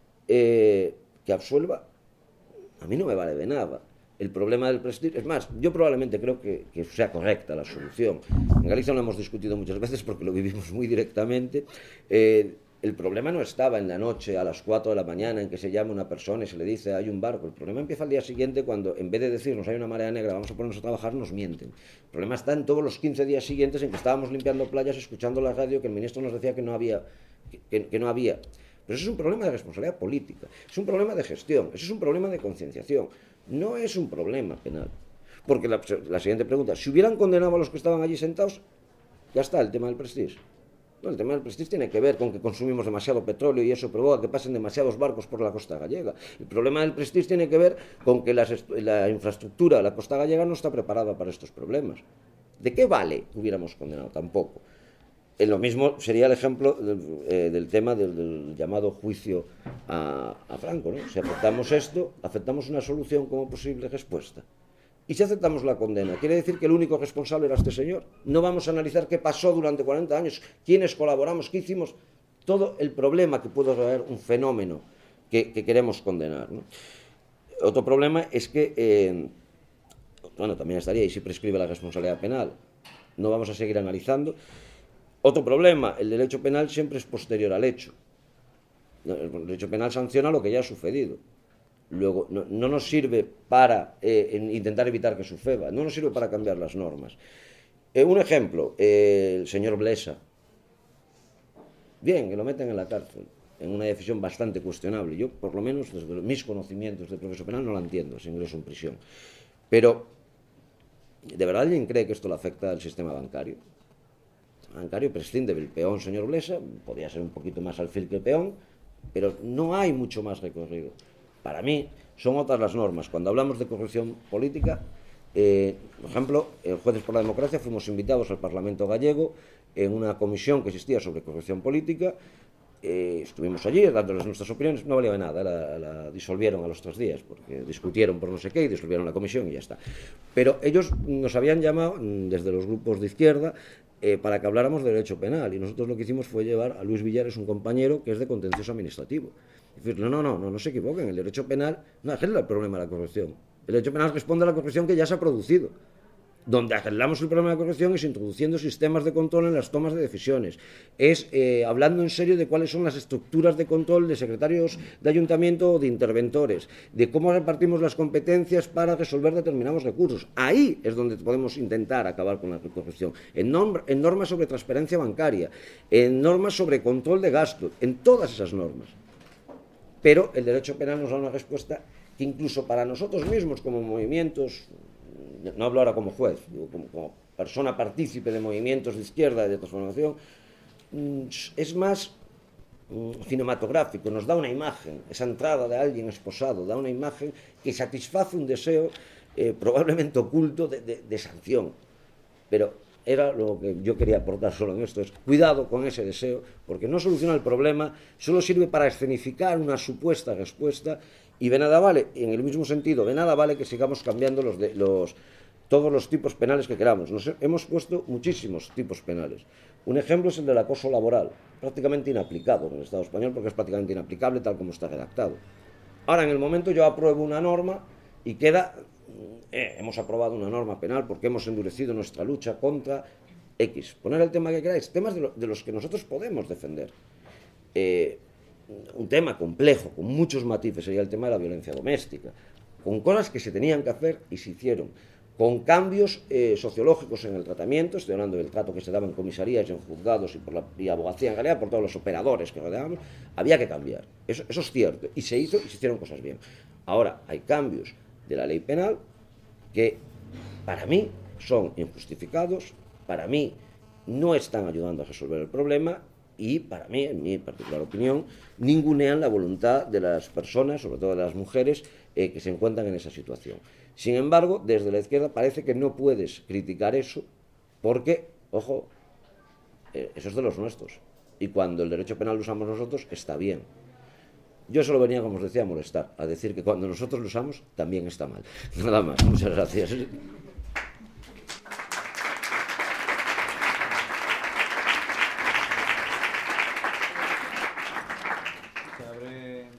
eh, que absuelva, a mí no me vale de nada. El problema del Prestige, es más, yo probablemente creo que, que sea correcta la solución. En Galicia lo hemos discutido muchas veces porque lo vivimos muy directamente. Eh, El problema no estaba en la noche a las cuatro de la mañana en que se llama una persona y se le dice hay un barco. El problema empieza al día siguiente cuando en vez de decirnos hay una marea negra, vamos a ponernos a trabajar, nos mienten. El problema está en todos los quince días siguientes en que estábamos limpiando playas, escuchando la radio, que el ministro nos decía que no había, que, que no había. Pero eso es un problema de responsabilidad política, es un problema de gestión, eso es un problema de concienciación, no es un problema penal. Porque la, la siguiente pregunta, si hubieran condenado a los que estaban allí sentados, ya está el tema del Prestige. No, el tema del Prestige tiene que ver con que consumimos demasiado petróleo y eso provoca que pasen demasiados barcos por la costa gallega. El problema del Prestige tiene que ver con que las, la infraestructura de la costa gallega no está preparada para estos problemas. ¿De qué vale que hubiéramos condenado? Tampoco. Eh, lo mismo sería el ejemplo del, eh, del tema del, del llamado juicio a, a Franco, ¿no? Si aceptamos esto, aceptamos una solución como posible respuesta. Y si aceptamos la condena, ¿quiere decir que el único responsable era este señor? No vamos a analizar qué pasó durante cuarenta años, quiénes colaboramos, qué hicimos, todo el problema que puede traer un fenómeno que, que queremos condenar, ¿no? Otro problema es que, eh, bueno, también estaría, y si prescribe la responsabilidad penal, no vamos a seguir analizando. Otro problema, el derecho penal siempre es posterior al hecho. El derecho penal sanciona lo que ya ha sucedido. Luego, no, no nos sirve para eh, intentar evitar que suceda, no nos sirve para cambiar las normas. Eh, un ejemplo, eh, el señor Blesa. Bien, que lo meten en la cárcel, en una decisión bastante cuestionable. Yo, por lo menos, desde mis conocimientos de proceso penal, no la entiendo, ese ingreso en prisión. Pero, ¿de verdad alguien cree que esto le afecta al sistema bancario? sistema bancario prescinde del peón, señor Blesa, podría ser un poquito más alfil que el peón, pero no hay mucho más recorrido. Para mí, son otras las normas. Cuando hablamos de corrupción política, eh, por ejemplo, en Jueces por la Democracia fuimos invitados al Parlamento gallego en una comisión que existía sobre corrupción política. Eh, estuvimos allí dándoles nuestras opiniones, no valía de nada, la, la disolvieron a los tres días porque discutieron por no sé qué y disolvieron la comisión y ya está. Pero ellos nos habían llamado desde los grupos de izquierda eh, para que habláramos de derecho penal, y nosotros lo que hicimos fue llevar a Luis Villares, un compañero que es de contencioso administrativo, y decirle, no, no, no, no se equivoquen, el derecho penal no arregla el problema de la corrupción, el derecho penal responde a la corrupción que ya se ha producido. Donde arreglamos el problema de la corrupción es introduciendo sistemas de control en las tomas de decisiones, es eh, hablando en serio de cuáles son las estructuras de control de secretarios de ayuntamiento o de interventores, de cómo repartimos las competencias para resolver determinados recursos. Ahí es donde podemos intentar acabar con la corrupción, en, norm en normas sobre transparencia bancaria, en normas sobre control de gasto, en todas esas normas. Pero el derecho penal nos da una respuesta que incluso para nosotros mismos como movimientos, no hablo ahora como juez, digo, como, como persona partícipe de movimientos de izquierda y de transformación, es más cinematográfico, nos da una imagen, esa entrada de alguien esposado, da una imagen que satisface un deseo eh, probablemente oculto de, de, de sanción. Pero era lo que yo quería aportar solo en esto, es cuidado con ese deseo, porque no soluciona el problema, solo sirve para escenificar una supuesta respuesta. Y de nada vale, en el mismo sentido, de nada vale que sigamos cambiando los de, los, todos los tipos penales que queramos. Nos hemos puesto muchísimos tipos penales. Un ejemplo es el del acoso laboral, prácticamente inaplicado en el Estado español, porque es prácticamente inaplicable tal como está redactado. Ahora, en el momento, yo apruebo una norma y queda, eh, hemos aprobado una norma penal porque hemos endurecido nuestra lucha contra X. Poner el tema que queráis, temas de, lo, de los que nosotros podemos defender. Eh, un tema complejo, con muchos matices, sería el tema de la violencia doméstica, con cosas que se tenían que hacer y se hicieron, con cambios eh, sociológicos en el tratamiento, estoy hablando del trato que se daba en comisarías y en juzgados y por la y abogacía en realidad, por todos los operadores que rodeábamos, había que cambiar, eso, eso es cierto, y se hizo y se hicieron cosas bien. Ahora, hay cambios de la ley penal que para mí son injustificados, para mí no están ayudando a resolver el problema, y para mí, en mi particular opinión, ningunean la voluntad de las personas, sobre todo de las mujeres, eh, que se encuentran en esa situación. Sin embargo, desde la izquierda parece que no puedes criticar eso porque, ojo, eh, eso es de los nuestros. Y cuando el derecho penal lo usamos nosotros, está bien. Yo solo venía, como os decía, a molestar, a decir que cuando nosotros lo usamos, también está mal. Nada más, muchas gracias.